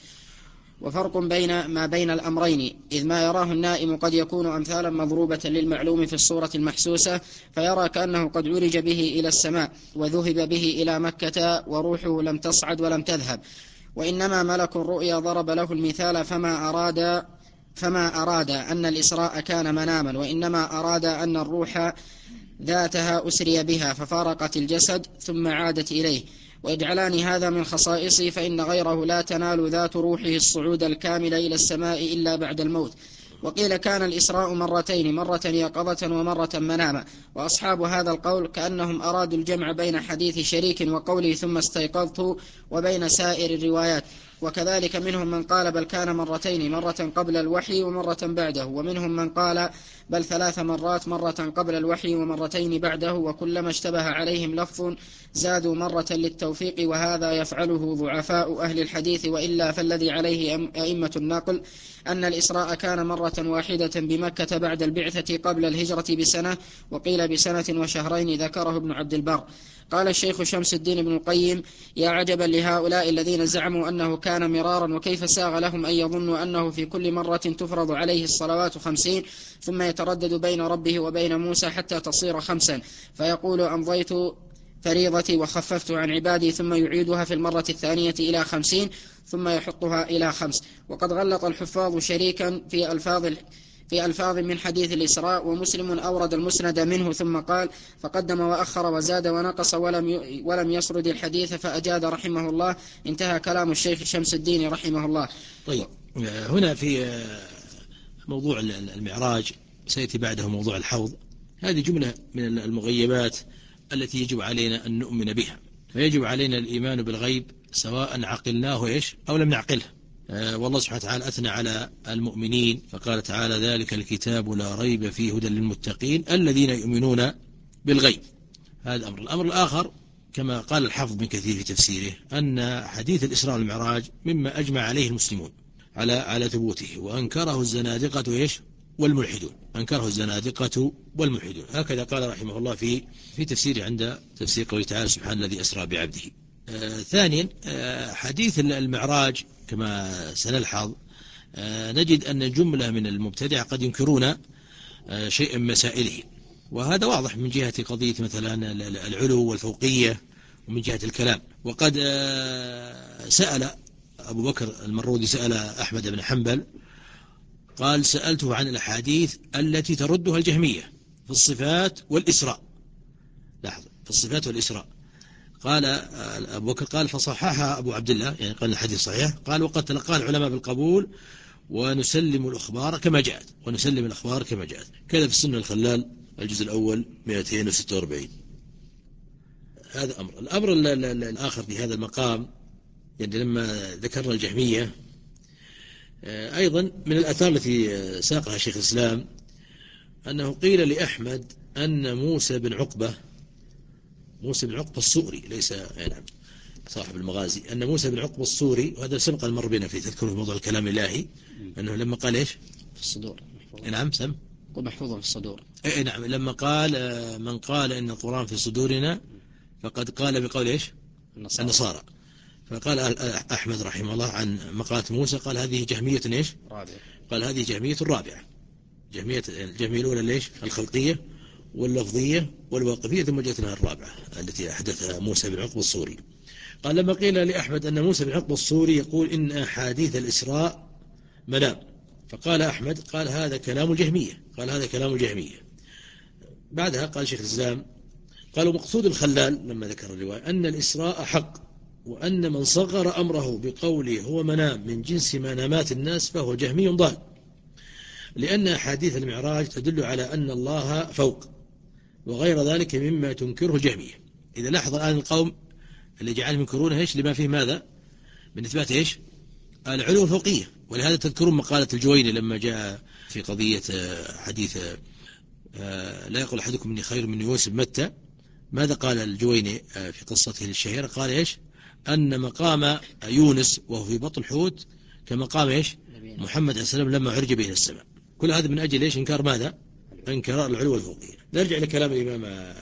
وفرق بين ما بين الأمرين، إذ ما يراه النائم قد يكون أمثالا مضروبة للمعلوم في الصورة المحسوسة، فيرى كأنه قد عرج به إلى السماء وذهب به إلى مكة وروحه لم تصعد ولم تذهب. وإنما ملك الرؤيا ضرب له المثال، فما أراد فما أراد أن الإسراء كان مناما، وإنما أراد أن الروح ذاتها أسري بها ففارقت الجسد ثم عادت إليه. وإجعلان هذا من خصائصه، فإن غيره لا تنال ذات روحه الصعود الكامل إلى السماء إلا بعد الموت. وقيل كان الإسراء مرتين، مرة يقظة ومرة مناما. وأصحاب هذا القول كأنهم أرادوا الجمع بين حديث شريك وقوله ثم استيقظت وبين سائر الروايات. وكذلك منهم من قال بل كان مرتين، مرة قبل الوحي ومرة بعده، ومنهم من قال بل ثلاث مرات، مرة قبل الوحي ومرتين بعده، وكلما اشتبه عليهم لفظ زادوا مرة للتوفيق، وهذا يفعله ضعفاء أهل الحديث. وإلا فالذي عليه أئمة النقل أن الإسراء كان مرة واحدة بمكة بعد البعثة قبل الهجرة بسنة، وقيل بسنة وشهرين، ذكره ابن عبد البر. قال الشيخ شمس الدين ابن القيم: يا عجبا لهؤلاء الذين زعموا أنه كان مرارا، وكيف ساغ لهم أن يظنوا أنه في كل مرة تفرض عليه الصلوات خمسين، ثم يتردد بين ربه وبين موسى حتى تصير خمسا، فيقول أمضيت فريضتي وخففت عن عبادي، ثم يعيدها في المرة الثانية إلى خمسين، ثم يحطها إلى خمس. وقد غلط الحفاظ شريكا في ألفاظ في ألفاظ من حديث الإسراء، ومسلم أورد المسند منه ثم قال فقدم وأخر وزاد ونقص ولم ولم يسرد الحديث فأجاد رحمه الله. انتهى كلام الشيخ شمس الدين رحمه الله. طيب هنا في موضوع المعراج سيأتي بعده موضوع الحوض. هذه جملة من المغيبات التي يجب علينا أن نؤمن بها، فيجب علينا الإيمان بالغيب سواء عقلناه إيش أو لم نعقله. والله سبحانه وتعالى أثنى على المؤمنين فقال تعالى ذلك الكتاب لا ريب فيه هدى للمتقين الذين يؤمنون بالغيب. هذا أمر. الأمر الآخر كما قال الحافظ بن كثير في تفسيره أن حديث الإسراء والمعراج مما أجمع عليه المسلمون على على ثبوته، وأنكره الزنادقة إيش والملحدون، أنكره الزنادقة والملحدون. هكذا قال رحمه الله في في تفسيره عند تفسير قوله تعالى سبحان الذي أسرى بعبده. آه ثانيا آه حديث المعراج كما سنلحظ آه نجد أن جملة من المبتدع قد ينكرون آه شيئا من مسائله، وهذا واضح من جهة قضية مثلا العلو والفوقية ومن جهة الكلام. وقد آه سأل أبو بكر المرودي سأل أحمد بن حنبل قال سألته عن الأحاديث التي تردها الجهمية في الصفات والإسراء. لاحظ في الصفات والإسراء. قال أبو بكر قال فصححها أبو عبد الله، يعني قال الحديث صحيح. قال وقد تلقى العلماء بالقبول ونسلم الأخبار كما جاءت ونسلم الأخبار كما جاءت. كذا في السنة الخلال الجزء الأول مئتين وستة وأربعين. هذا أمر. الأمر الآخر في هذا المقام يعني لما ذكرنا الجهمية أيضا من الآثار التي ساقها شيخ الإسلام أنه قيل لأحمد أن موسى بن عقبة موسى بن عقبة الصوري ليس يعني صاحب المغازي، أن موسى بن عقبة الصوري، وهذا سبق المر بنا في تذكره في موضوع الكلام الإلهي، أنه لما قال إيش في الصدور نعم سم محفوظة في الصدور أي نعم لما قال من قال إن القرآن في صدورنا فقد قال بقول إيش النصارى, النصارى. فقال أحمد رحمه الله عن مقالة موسى قال هذه جهمية إيش رابعة. قال هذه جهمية الرابعة. جهمية الجهمية الأولى ليش الخلقية واللفظية والواقفية، ثم جاءت لها الرابعة التي أحدثها موسى بن عقبة الصوري. قال لما قيل لأحمد أن موسى بن عقبة الصوري يقول إن أحاديث الإسراء منام، فقال أحمد قال هذا كلام الجهمية، قال هذا كلام الجهمية. بعدها قال شيخ الإسلام قال ومقصود الخلال لما ذكر الرواية أن الإسراء حق، وأن من صغر أمره بقوله هو منام من جنس منامات الناس فهو جهمي ضال، لأن أحاديث المعراج تدل على أن الله فوق وغير ذلك مما تنكره الجهمية. إذا لاحظ الآن القوم اللي جعلهم ينكرونه إيش لما فيه ماذا من إثبات إيش العلو الفوقية. ولهذا تذكرون مقالة الجويني لما جاء في قضية حديث لا يقول أحدكم إني خير من يوسف متى، ماذا قال الجويني في قصته الشهيرة؟ قال إيش أن مقام يونس وهو في بطن الحوت كمقام إيش محمد عليه السلام لما عرج به إلى السماء. كل هذا من أجل إيش إنكار ماذا إنكار العلو الفوقية. نرجع لكلام الإمام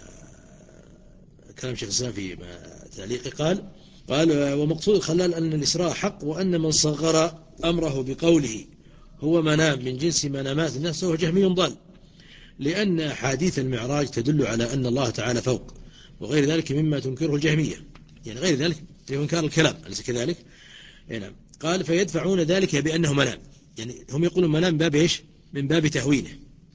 كلام شيخ الإسلام في تعليقه قال قال ومقصود الخلال أن الإسراء حق، وأن من صغر أمره بقوله هو منام من جنس منامات الناس فهو جهمي ضال، لأن أحاديث المعراج تدل على أن الله تعالى فوق وغير ذلك مما تنكره الجهمية، يعني غير ذلك إنكار الكلام أليس كذلك؟ نعم. قال فيدفعون ذلك بأنه منام، يعني هم يقولون منام من باب إيش من باب تهوينه.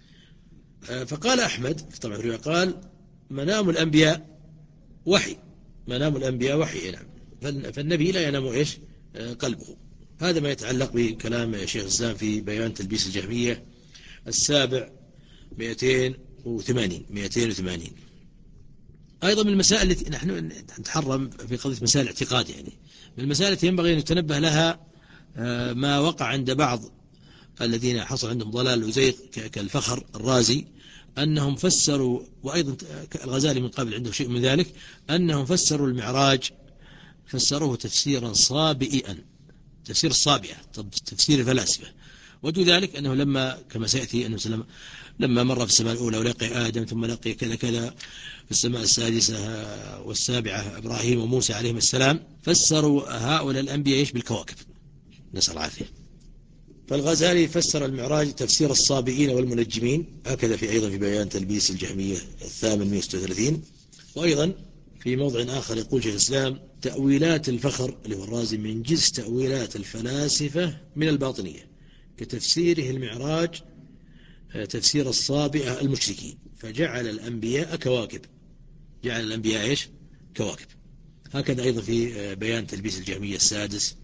فقال أحمد طبعا الرواية قال منام الأنبياء وحي، منام الأنبياء وحي نعم، فالنبي لا ينام إيش قلبه. هذا ما يتعلق بكلام شيخ الإسلام في بيان تلبيس الجهمية السابع مئتين وثمانين مئتين وثمانين. أيضا من المسائل التي نحن نتحرم في قضية مسائل الاعتقاد، يعني من المسائل التي ينبغي أن نتنبه لها ما وقع عند بعض الذين حصل عندهم ضلال وزيغ كالفخر الرازي، أنهم فسروا، وأيضا الغزالي من قبل عنده شيء من ذلك، أنهم فسروا المعراج فسروه تفسيرا صابئا، تفسير الصابئة تفسير الفلاسفة. وجه ذلك أنه لما كما سيأتي أنه سلم لما مر في السماء الأولى ولقي آدم ثم لقي كذا كذا في السماء السادسة والسابعة إبراهيم وموسى عليهم السلام، فسروا هؤلاء الأنبياء إيش بالكواكب، نسأل العافية. فالغزالي فسر المعراج تفسير الصابئين والمنجمين، هكذا في أيضا في بيان تلبيس الجهمية الثامن مئة وستة وثلاثين. وأيضا في موضع آخر يقول شيخ الإسلام تأويلات الفخر اللي هو الرازي من جنس تأويلات الفلاسفة من الباطنية، كتفسيره المعراج تفسير الصابئة المشركين، فجعل الأنبياء كواكب، جعل الأنبياء إيش كواكب. هكذا أيضا في بيان تلبيس الجهمية السادس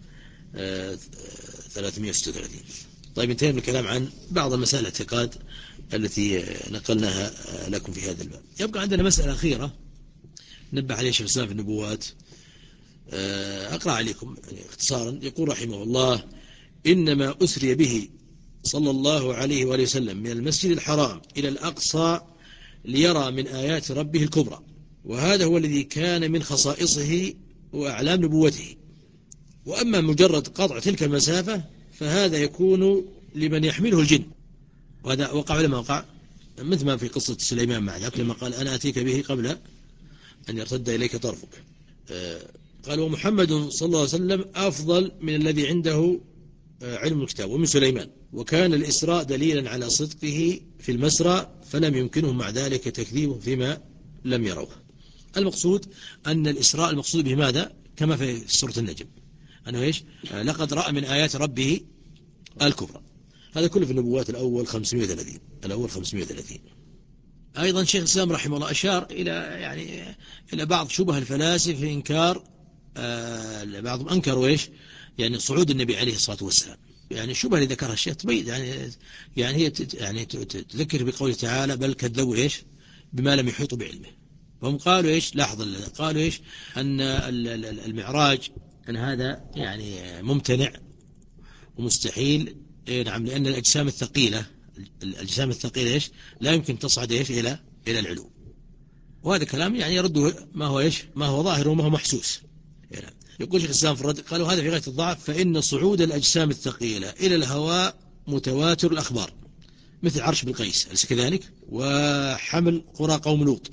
ثلاثمئة وستة وثلاثين. طيب انتهينا من الكلام عن بعض المسائل الاعتقاد التي نقلناها لكم في هذا الباب. يبقى عندنا مسألة أخيرة نبه عليه شيخ الإسلام في النبوات، أقرأ عليكم يعني اختصارا. يقول رحمه الله إنما أسري به صلى الله عليه وآله وسلم من المسجد الحرام إلى الأقصى ليرى من آيات ربه الكبرى، وهذا هو الذي كان من خصائصه وأعلام نبوته. وأما مجرد قطع تلك المسافة فهذا يكون لمن يحمله الجن، وهذا وقع لما وقع، مثل ما في قصة سليمان مع ذلك لما قال أنا أتيك به قبل أن يرتد إليك طرفك. قال ومحمد صلى الله عليه وسلم أفضل من الذي عنده علم الكتاب ومن سليمان، وكان الإسراء دليلا على صدقه في المسرى، فلم يمكنهم مع ذلك تكذيبه فيما لم يروه. المقصود أن الإسراء المقصود به ماذا؟ كما في سورة النجم أنه إيش؟ لقد رأى من آيات ربه الكبرى. هذا كله في النبوات الأول خمسمائة وثلاثين الأول خمسمائة وثلاثين. أيضا شيخ الإسلام رحمه الله أشار إلى يعني إلى بعض شبه الفلاسفة في إنكار آه بعضهم أنكروا إيش؟ يعني صعود النبي عليه الصلاة والسلام. يعني الشبهة اللي ذكرها الشيخ تبين يعني يعني هي يعني تذكر بقوله تعالى بل كذبوا إيش؟ بما لم يحيطوا بعلمه. وهم قالوا إيش؟ لاحظ قالوا إيش؟ أن المعراج أن هذا يعني ممتنع ومستحيل. إيه نعم، لأن الأجسام الثقيلة الأجسام الثقيلة إيش؟ لا يمكن تصعد إيش إلى إلى العلو. وهذا كلام يعني يرده ما هو إيش؟ ما هو ظاهر وما هو محسوس. يعني يقول شيخ الإسلام في الرد قالوا هذا في غاية الضعف، فإن صعود الأجسام الثقيلة إلى الهواء متواتر الأخبار، مثل عرش بالقيس أليس كذلك؟ وحمل قرى قوم لوط،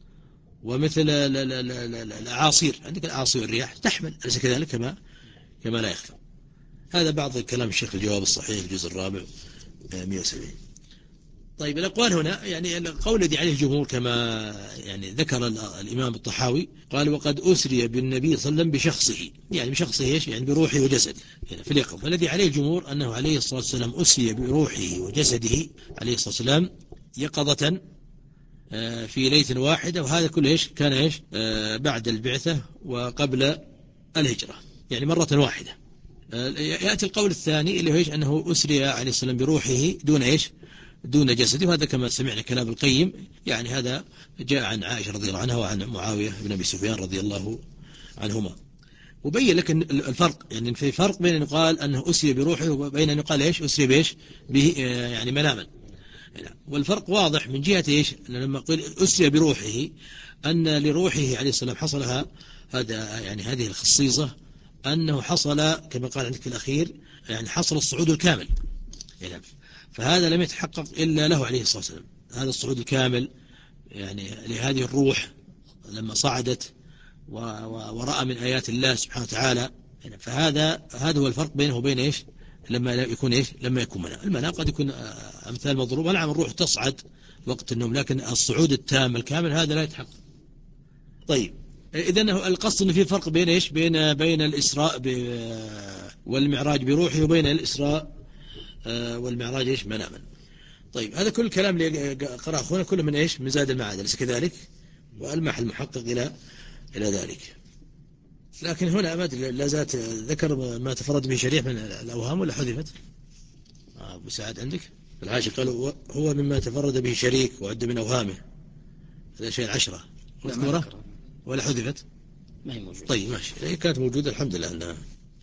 ومثل الأعاصير، عندك الأعاصير والرياح تحمل أليس كذلك؟ كما كما لا يخفى. هذا بعض الكلام الشيخ الجواب الصحيح الجزء الرابع مئة وسبعين. طيب الأقوال هنا يعني القول الذي عليه الجمهور كما يعني ذكر الإمام الطحاوي قال وقد أسري بالنبي صلى الله عليه وسلم بشخصه، يعني بشخصه إيش؟ يعني بروحه وجسده يعني في اليقظة. فالذي عليه الجمهور أنه عليه الصلاة والسلام أسري بروحه وجسده عليه الصلاة والسلام يقظة في ليلة واحدة، وهذا كله إيش؟ كان إيش؟ بعد البعثة وقبل الهجرة، يعني مرة واحدة. يأتي القول الثاني اللي هو إيش؟ أنه أسري عليه السلام بروحه دون إيش؟ دون جسده، وهذا كما سمعنا كلام القيم، يعني هذا جاء عن عائشة رضي الله عنها وعن معاوية بن أبي سفيان رضي الله عنهما. وبين لك الفرق، يعني في فرق بين أن يقال أنه أسري بروحه وبين أن يقال إيش؟ أسري بإيش؟ به يعني مناما. والفرق واضح من جهة إيش؟ لما قل أسري بروحه أن لروحه عليه السلام حصلها هذا يعني هذه الخصيصة، أنه حصل كما قال عندك في الأخير يعني حصل الصعود الكامل، يعني فهذا لم يتحقق إلا له عليه الصلاة والسلام، هذا الصعود الكامل يعني لهذه الروح لما صعدت ورأى من آيات الله سبحانه وتعالى. يعني فهذا هذا هو الفرق بينه وبين إيش؟ لما يكون إيش؟ لما يكون منام. المنام قد يكون أمثال مضروبة، نعم الروح تصعد وقت النوم، لكن الصعود التام الكامل هذا لا يتحقق. طيب إذن القصد أنه في فرق بين إيش؟ بين بين الإسراء والمعراج بروحه وبين الإسراء والمعراج إيش؟ مناما. طيب هذا كل الكلام اللي قرأه أخونا كله من إيش؟ من زاد المعاد أليس كذلك؟ وألمح المحقق إلى إلى ذلك. لكن هنا ما لا زالت ذكر ما تفرد به شريح من الأوهام ولا حذفت؟ أبو سعد عندك العاشر قالوا هو مما تفرد به شريك وعد من أوهامه الأشياء العشرة مذكورة ولا حذفت؟ ما هي موجودة. طيب ماشي، هي كانت موجودة الحمد لله أنها.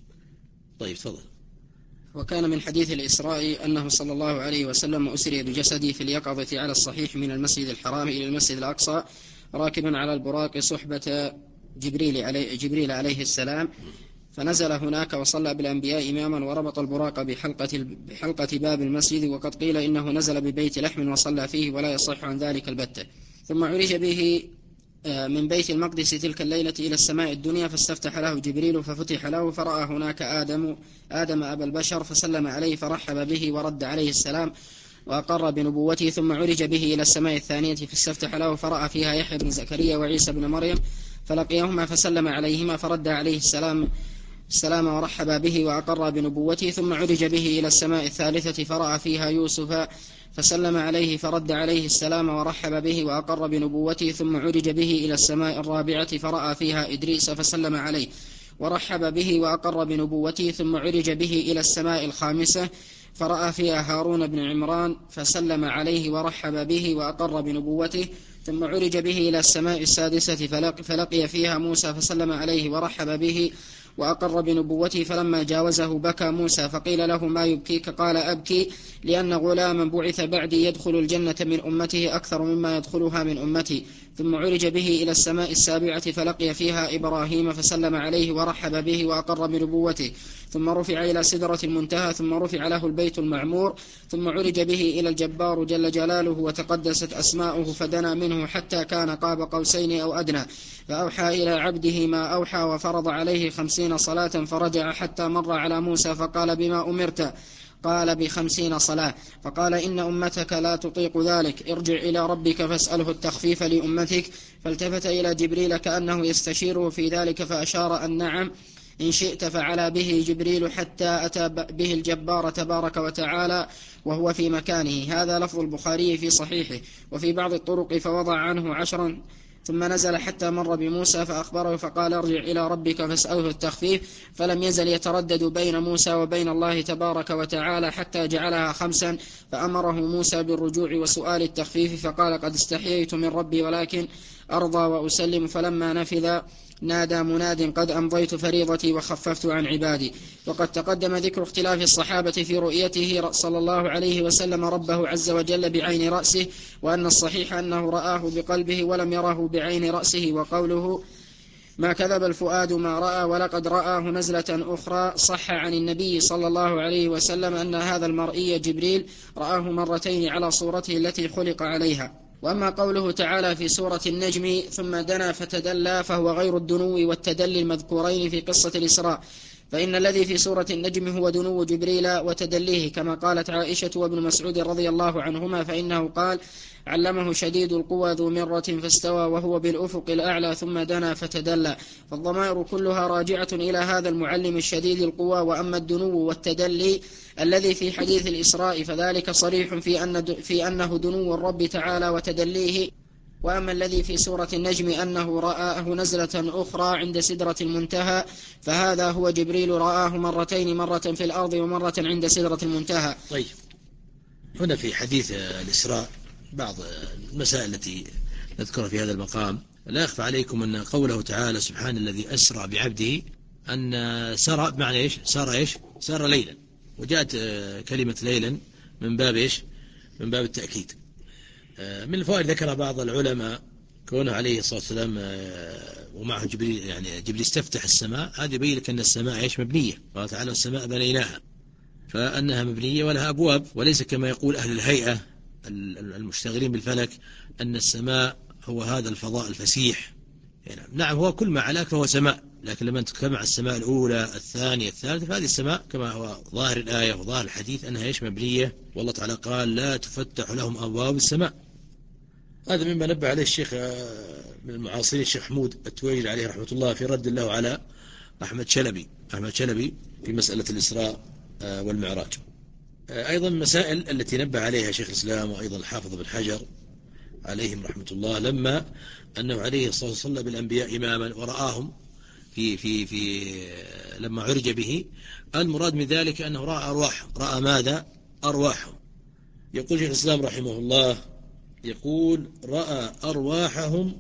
طيب تفضل. وكان من حديث الإسراء أنه صلى الله عليه وسلم أسري بجسدي في اليقظة على الصحيح من المسجد الحرام إلى المسجد الأقصى راكبا على البراق صحبة جبريل عليه, جبريل عليه السلام، فنزل هناك وصلى بالأنبياء إماما وربط البراق بحلقة, بحلقة باب المسجد، وقد قيل إنه نزل ببيت لحم وصلى فيه ولا يصح عن ذلك البتة. ثم عرج به من بيت المقدس تلك الليلة إلى السماء الدنيا، فاستفتح له جبريل ففتح له، فرأى هناك آدم, آدم أبا البشر فسلم عليه فرحب به ورد عليه السلام وأقر بنبوته. ثم عرج به إلى السماء الثانية فاستفتح له فرأى فيها يحيى بن زكريا وعيسى بن مريم فلقيهما فسلم عليهما فرد عليه السلام السلام ورحب به وأقر بنبوته. ثم عرج به إلى السماء الثالثة فرأى فيها يوسف فسلم عليه فرد عليه السلام ورحب به وأقر بنبوته. ثم عرج به إلى السماء الرابعة فرأى فيها إدريس فسلم عليه ورحب به وأقر بنبوته. ثم عرج به إلى السماء الخامسة فرأى فيها هارون بن عمران فسلم عليه ورحب به وأقر بنبوته. ثم عرج به إلى السماء السادسة فلقي فيها موسى فسلم عليه ورحب به وأقر بنبوته، فلما جاوزه بكى موسى فقيل له ما يبكيك؟ قال أبكي لأن غلاما بعث بعدي يدخل الجنة من أمته أكثر مما يدخلها من أمتي. ثم عرج به إلى السماء السابعة فلقي فيها إبراهيم فسلم عليه ورحب به وأقر بنبوته، ثم رفع إلى سدرة المنتهى، ثم رفع له البيت المعمور، ثم عرج به إلى الجبار جل جلاله وتقدست أسماؤه فدنا منه حتى كان قاب قوسين أو أدنى، فأوحى إلى عبده ما أوحى وفرض عليه خمسين صلاة، فرجع حتى مر على موسى فقال بما أمرت؟ قال بخمسين صلاة. فقال إن أمتك لا تطيق ذلك، ارجع إلى ربك فاسأله التخفيف لأمتك. فالتفت إلى جبريل كأنه يستشيره في ذلك فأشار أن نعم إن شئت. فعلى به جبريل حتى أتى به الجبار تبارك وتعالى وهو في مكانه. هذا لفظ البخاري في صحيحه. وفي بعض الطرق فوضع عنه عشرا ثم نزل حتى مر بموسى فأخبره فقال ارجع إلى ربك فاسأله التخفيف. فلم يزل يتردد بين موسى وبين الله تبارك وتعالى حتى جعلها خمسا، فأمره موسى بالرجوع وسؤال التخفيف، فقال قد استحييت من ربي ولكن أرضى وأسلم. فلما نفذ نادى مناد قد أمضيت فريضتي وخففت عن عبادي. وقد تقدم ذكر اختلاف الصحابة في رؤيته صلى الله عليه وسلم ربه عز وجل بعين رأسه، وأن الصحيح أنه رآه بقلبه ولم يره بعين رأسه. وقوله ما كذب الفؤاد ما رأى ولقد رآه نزلة أخرى، صح عن النبي صلى الله عليه وسلم أن هذا المرئي جبريل رآه مرتين على صورته التي خلق عليها. وأما قوله تعالى في سورة النجم ثم دنا فتدلى فهو غير الدنو والتدلي المذكورين في قصة الإسراء، فإن الذي في سورة النجم هو دنو جبريل وتدليه، كما قالت عائشة وابن مسعود رضي الله عنهما فإنه قال علمه شديد القوى ذو مرة فاستوى وهو بالأفق الأعلى ثم دنا فتدلى. فالضمائر كلها راجعة إلى هذا المعلم الشديد القوى. وأما الدنو والتدلي الذي في حديث الإسراء فذلك صريح في, أن في أنه دنو الرب تعالى وتدليه. وأما الذي في سورة النجم أنه رآه نزلة أخرى عند سدرة المنتهى فهذا هو جبريل رآه مرتين، مرة في الأرض ومرة عند سدرة المنتهى. طيب، هنا في حديث الإسراء بعض المسائل التي نذكرها في هذا المقام. لا يخفى عليكم أن قوله تعالى سبحان الذي أسرى بعبده أن سرى بمعنى إيش؟ سار إيش؟ سار ليلا، وجاءت كلمة ليلا من باب إيش؟ من باب التأكيد. من الفوائد ذكر بعض العلماء كونه عليه الصلاة والسلام ومعه جبريل، يعني جبريل استفتح السماء، هذا يبين لك أن السماء إيش؟ مبنية. قال تعالى السماء بنيناها، فأنها مبنية ولها أبواب، وليس كما يقول أهل الهيئة المشتغلين بالفلك أن السماء هو هذا الفضاء الفسيح. يعني نعم هو كل ما علاك فهو سماء، لكن لما تجمع السماء الأولى الثانية الثالثة فهذه السماء كما هو ظاهر الآية وظاهر الحديث أنها إيش؟ مبنية. والله تعالى قال لا تفتح لهم أبواب السماء. هذا مما نبه عليه الشيخ من المعاصرين الشيخ حمود التويجري عليه رحمة الله في رد له على أحمد شلبي أحمد شلبي في مسألة الإسراء والمعراج. أيضا مسائل التي نبه عليها شيخ الإسلام وأيضا الحافظ بن حجر عليهم رحمة الله لما أنه عليه الصلاة والسلام صلى بالأنبياء إماما ورآهم في في في لما عرج به، المراد من ذلك أنه رأى أرواح. رأى ماذا؟ أرواحهم. يقول شيخ الإسلام رحمه الله يقول رأى أرواحهم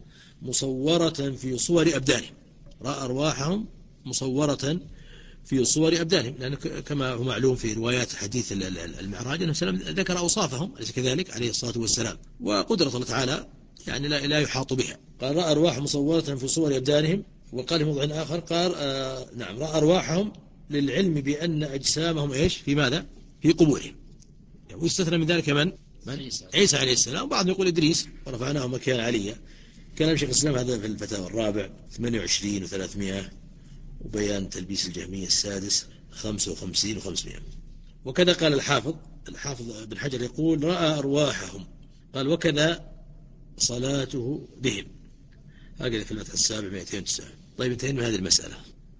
مصورة في صور أبدانهم. رأى أرواحهم مصورة في صور أبدانهم، لأن كما هو معلوم في روايات حديث المعراج أنه سلام ذكر أوصافهم أليس كذلك عليه الصلاة والسلام، وقدرة الله تعالى يعني لا, لا يحاط بها. قال رأى أرواح مصورة في صور أبدانهم. وقال في موضع آخر قال آه نعم رأى أرواحهم للعلم بأن أجسامهم إيش؟ في ماذا؟ في قبورهم. ويستثنى من ذلك من؟ من؟ عيسى عليه السلام. بعضهم يقول إدريس ورفعناه مكان عليا. كلام شيخ الإسلام هذا في الفتاوى الرابع ثمانية وعشرين وثلاثمائة، وبيان تلبيس الجهمية السادس خمسة وخمسين وخمسمائة. وكذا قال الحافظ الحافظ بن حجر يقول رأى أرواحهم. قال وكذا صلاته بهم. هكذا في المتحف السابع مئتين وتسعة. طيب انتهينا من هذه المسألة.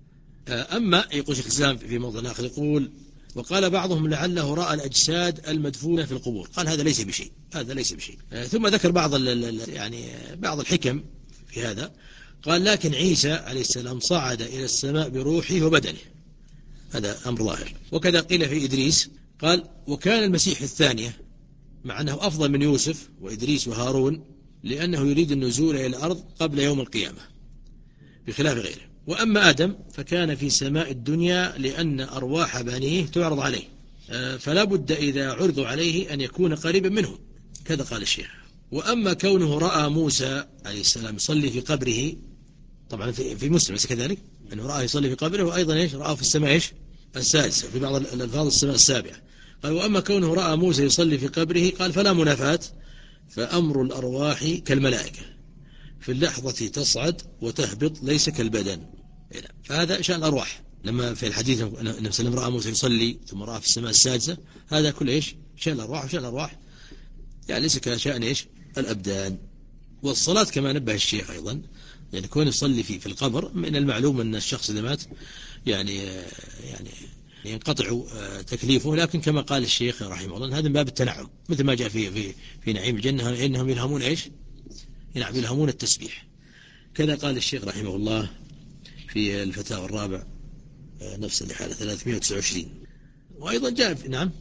أما يقول شيخ الإسلام في موضع آخر يقول وقال بعضهم لعله رأى الأجساد المدفونة في القبور. قال هذا ليس بشيء، هذا ليس بشيء. ثم ذكر بعض يعني بعض الحكم في هذا. قال لكن عيسى عليه السلام صعد إلى السماء بروحه وبدنه، هذا أمر ظاهر. وكذا قيل في إدريس. قال وكان المسيح الثانية مع أنه أفضل من يوسف وإدريس وهارون لأنه يريد النزول إلى الأرض قبل يوم القيامة بخلاف غيره. وأما آدم فكان في سماء الدنيا لأن أرواح بنيه تعرض عليه، فلا بد إذا عرضوا عليه أن يكون قريبا منهم، كذا قال الشيخ. وأما كونه رأى موسى عليه السلام يصلي في قبره، طبعا في مسلم كذلك أنه رأى يصلي في قبره، وأيضا إيش رأى في السماء إيش السادسة، في بعض الألفاظ السماء السابعة. قال وأما كونه رأى موسى يصلي في قبره قال فلا منافاة، فأمر الأرواح كالملائكة في اللحظة تصعد وتهبط ليس كالبدن. فهذا شأن الأرواح. لما في الحديث النبي صلى الله عليه وسلم رأى موسى يصلي ثم رأى في السماء السادسة، هذا كله إيش شأن الأرواح، وشأن الأرواح يعني ليس كشأن إيش الأبدان. والصلاة كما نبه الشيخ أيضا، يعني كون يصلي في في القبر من المعلوم أن الشخص إذا مات يعني يعني ينقطع تكليفه، لكن كما قال الشيخ رحمه الله هذا من باب التنعم، مثل ما جاء في في في نعيم الجنة إنهم يلهمون إيش ينعم يلهمون التسبيح. كذا قال الشيخ رحمه الله في الفتاوى الرابع نفس الحالة ثلاثمائة وتسعة وعشرين. وأيضا جاء في نعم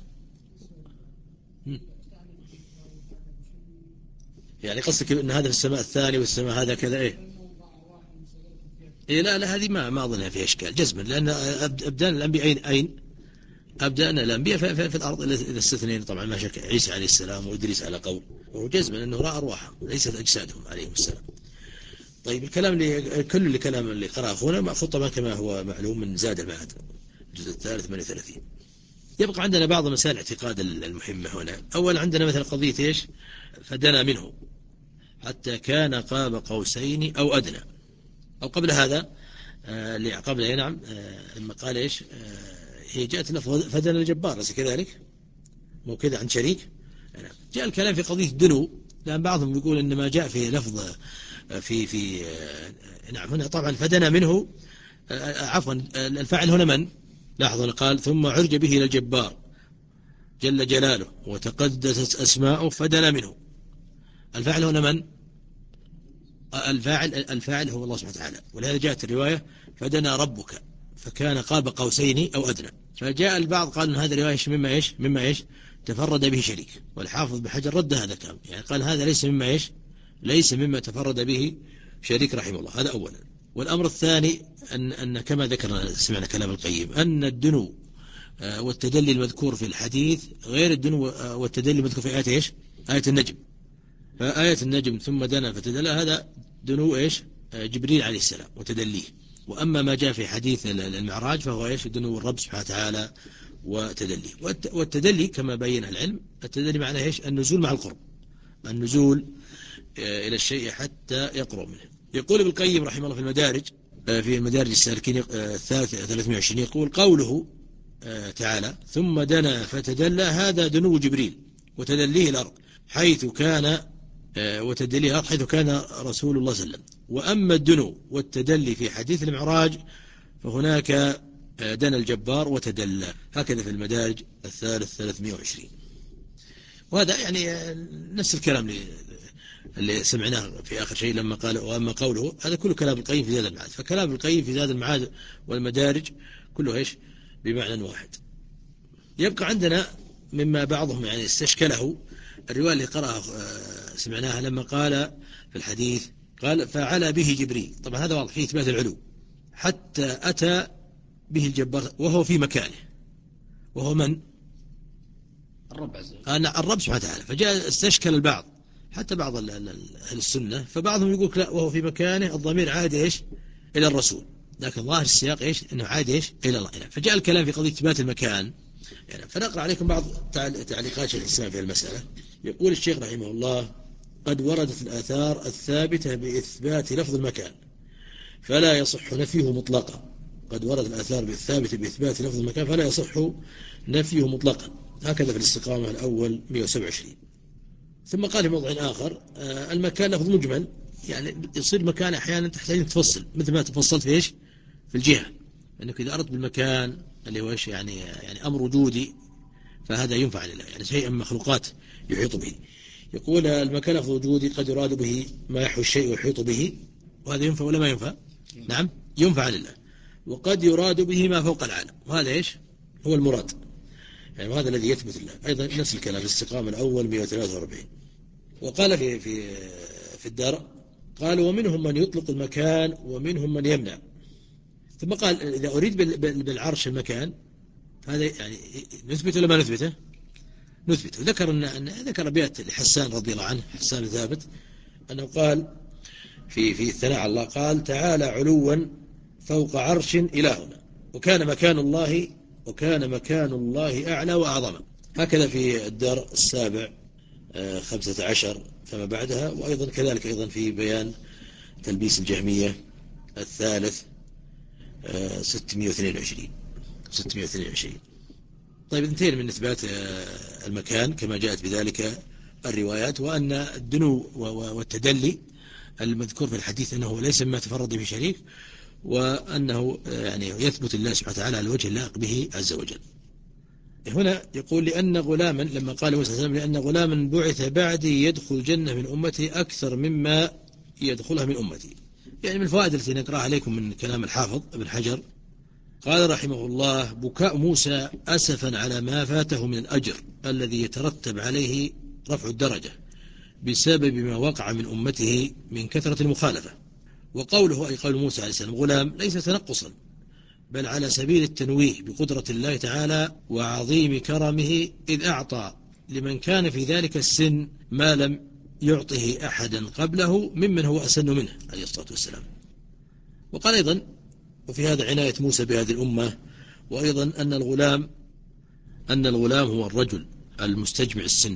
يعني قصدك أن هذا في السماء الثاني والسماء هذا كذا إيه إيه لا لا هذه ما ما أظنها فيها إشكال جزما، لأن أبدان الأنبياء أين أين أبدان الأنبياء في, في, في الأرض إذا استثنين طبعا ما شك عيسى عليه السلام وإدريس على قول، وجزما أنه رأى أرواحهم ليست أجسادهم عليهم السلام. طيب الكلام اللي كل اللي كلام اللي قرأه هنا مأخوذ طبعا كما هو معلوم من زاد المعاد الجزء الثالث ثمانية وثلاثين. يبقى عندنا بعض مسائل الاعتقاد المهمة هنا. أول عندنا مثلا قضية إيش فدنا منه حتى كان قاب قوسين أو أدنى، أو قبل هذا اللي قبل نعم لما قال إيش هي جاءت لفظ فدنا الجبار ليس كذلك مو كذا عن شريك. جاء الكلام في قضية الدنو، لأن بعضهم يقول إن ما جاء في لفظ في في نعم هنا طبعا فدنا منه عفوا الفاعل هنا من لاحظوا قال ثم عرج به إلى الجبار جل جلاله وتقدست أسماؤه فدنا منه. الفاعل هنا من الفاعل الفاعل هو الله سبحانه وتعالى، ولهذا جاءت الرواية فدنا ربك فكان قاب قوسين أو أدنى. فجاء البعض قال إن هذا الرواية مما إيش مما إيش تفرد به شريك، والحافظ بحجر رد هذا الكلام، يعني قال هذا ليس مما إيش ليس مما تفرد به شريك رحمه الله. هذا أولا. والأمر الثاني أن أن كما ذكرنا سمعنا كلام القيم أن الدنو والتدلي المذكور في الحديث غير الدنو والتدلي المذكور في آية إيش آية النجم. فآية النجم ثم دنا فتدلى هذا دنو إيش جبريل عليه السلام وتدليه. وأما ما جاء في حديث المعراج فهو إيش دنو الرب سبحانه وتعالى وتدليه. والتدلي كما بين العلم التدلي معناه إيش النزول مع القرب، النزول إلى الشيء حتى يقرب منه. يقول ابن القيم رحمه الله في المدارج في المدارج السالكين الثالثة ثلاثمائة وعشرين يقول قوله تعالى ثم دنا فتدلى هذا دنو جبريل وتدليه الأرض حيث كان وتدليه الأرض حيث كان رسول الله صلى الله عليه وسلم. وأما الدنو والتدلي في حديث المعراج فهناك دنا الجبار وتدلى، هكذا في المدارج الثالث ثلاثمائة وعشرين. وهذا يعني نفس الكلام اللي سمعناه في آخر شيء لما قال وأما قوله، هذا كله كلام القيم في زاد المعاد. فكلام القيم في زاد المعاد والمدارج كله إيش بمعنى واحد. يبقى عندنا مما بعضهم يعني استشكله الرواية اللي قرأها سمعناها لما قال في الحديث قال فعلى به جبريل، طبعا هذا واضح فيه إثبات العلو حتى أتى به الجبار وهو في مكانه، وهو من الرب عز وجل أنا الرب سبحانه وتعالى. فجاء استشكل البعض حتى بعض أهل السنة، فبعضهم يقول لا وهو في مكانه الضمير عاد إيش إلى الرسول، لكن ظاهر السياق إيش إنه عاد إيش إلى الله. فجاء الكلام في قضية إثبات المكان يعني. فنقرأ عليكم بعض تعليقات شيخ الإسلام في المسألة. يقول الشيخ رحمه الله قد وردت الآثار الثابتة بإثبات لفظ المكان فلا يصح نفيه مطلقا. قد وردت الآثار الثابتة بإثبات لفظ المكان فلا يصح نفيه مطلقا، هكذا في الاستقامة الأول مئة وسبعة وعشرين. ثم قال في موضع آخر المكان لفظ مجمل، يعني يصير مكان أحيانا تحتاج تفصل مثل ما تفصلت في إيش في الجهة، أنك إذا أردت بالمكان اللي هو إيش يعني يعني أمر وجودي فهذا ينفع لله، يعني شيء من مخلوقات يحيط به. يقول المكان لفظ وجودي قد يراد به ما يحوي الشيء ويحيط به، وهذا ينفع ولا ما ينفع؟ نعم ينفع لله. وقد يراد به ما فوق العالم، وهذا إيش هو المراد، يعني وهذا الذي يثبت الله. أيضا نفس الكلام في الاستقامة الأول مئة وثلاثة وأربعين. وقال في في في الدار قال ومنهم من يطلق المكان ومنهم من يمنع، ثم قال إذا أريد بالعرش المكان هذا يعني نثبت ولا ما نثبته؟ نثبت. وذكر أن ذكر أبيات لحسان رضي الله عنه، حسان ثابت، أنه قال في في الثناء على الله قال تعالى علوا فوق عرش إلهنا وكان مكان الله وكان مكان الله أعلى وأعظم. هكذا في الدار السابع خمسة عشر فما بعدها، وأيضا كذلك أيضا في بيان تلبيس الجهمية الثالث ستمائة واثنين وعشرين ستمائة واثنين وعشرين. طيب انتهينا من إثبات المكان كما جاءت بذلك الروايات، وأن الدنو والتدلي المذكور في الحديث أنه ليس مما تفرد به شريك، وأنه يعني يثبت الله سبحانه وتعالى على الوجه اللائق به عز وجل. هنا يقول لأن غلاما لما قال موسى عليه السلام لأن غلاما بعث بعدي يدخل الجنة من أمتي أكثر مما يدخلها من أمتي. يعني من الفوائد التي نقرأها عليكم من كلام الحافظ ابن حجر قال رحمه الله بكاء موسى أسفا على ما فاته من الأجر الذي يترتب عليه رفع الدرجة بسبب ما وقع من أمته من كثرة المخالفة. وقوله أي قول موسى عليه السلام غلام ليس تنقصا بل على سبيل التنويه بقدرة الله تعالى وعظيم كرمه إذ أعطى لمن كان في ذلك السن ما لم يعطه أحدا قبله ممن هو أسن منه عليه الصلاة والسلام. وقال أيضا وفي هذا عناية موسى بهذه الأمة، وأيضا أن الغلام أن الغلام هو الرجل المستجمع السن،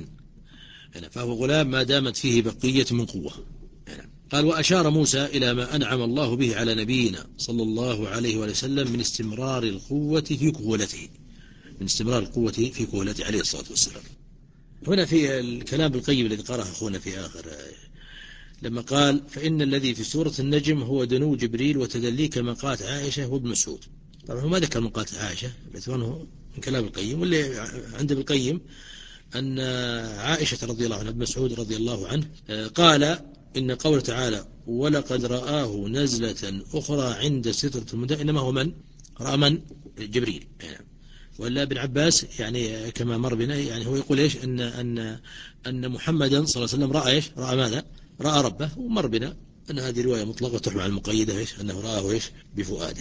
فهو غلام ما دامت فيه بقية من قوة. قال وأشار موسى إلى ما أنعم الله به على نبينا صلى الله عليه وسلم من استمرار القوة في كهولته من استمرار القوة في كهولته عليه الصلاة والسلام. هنا في الكلام بالقيم الذي قرأه أخونا في آخر لما قال فإن الذي في سورة النجم هو دنو جبريل وتدلي كما قالت عائشة وابن مسعود. طبعا هو ما ذكر من قالت عائشة باعتباره من كلام القيم، واللي عند القيم أن عائشة رضي الله عنها ابن مسعود رضي الله عنه قال إن قول تعالى ولقد رآه نزلة أخرى عند سدرة المنتهى إنما هو من رأى من جبريل يعني. ولا ابن عباس يعني كما مر بنا يعني هو يقول إيش أن أن أن محمدا صلى الله عليه وسلم رأى إيش رأى ماذا رأى ربه، ومر بنا أن هذه رواية مطلقة تحمل على المقيدة إيش أنه رآه إيش بفؤاده.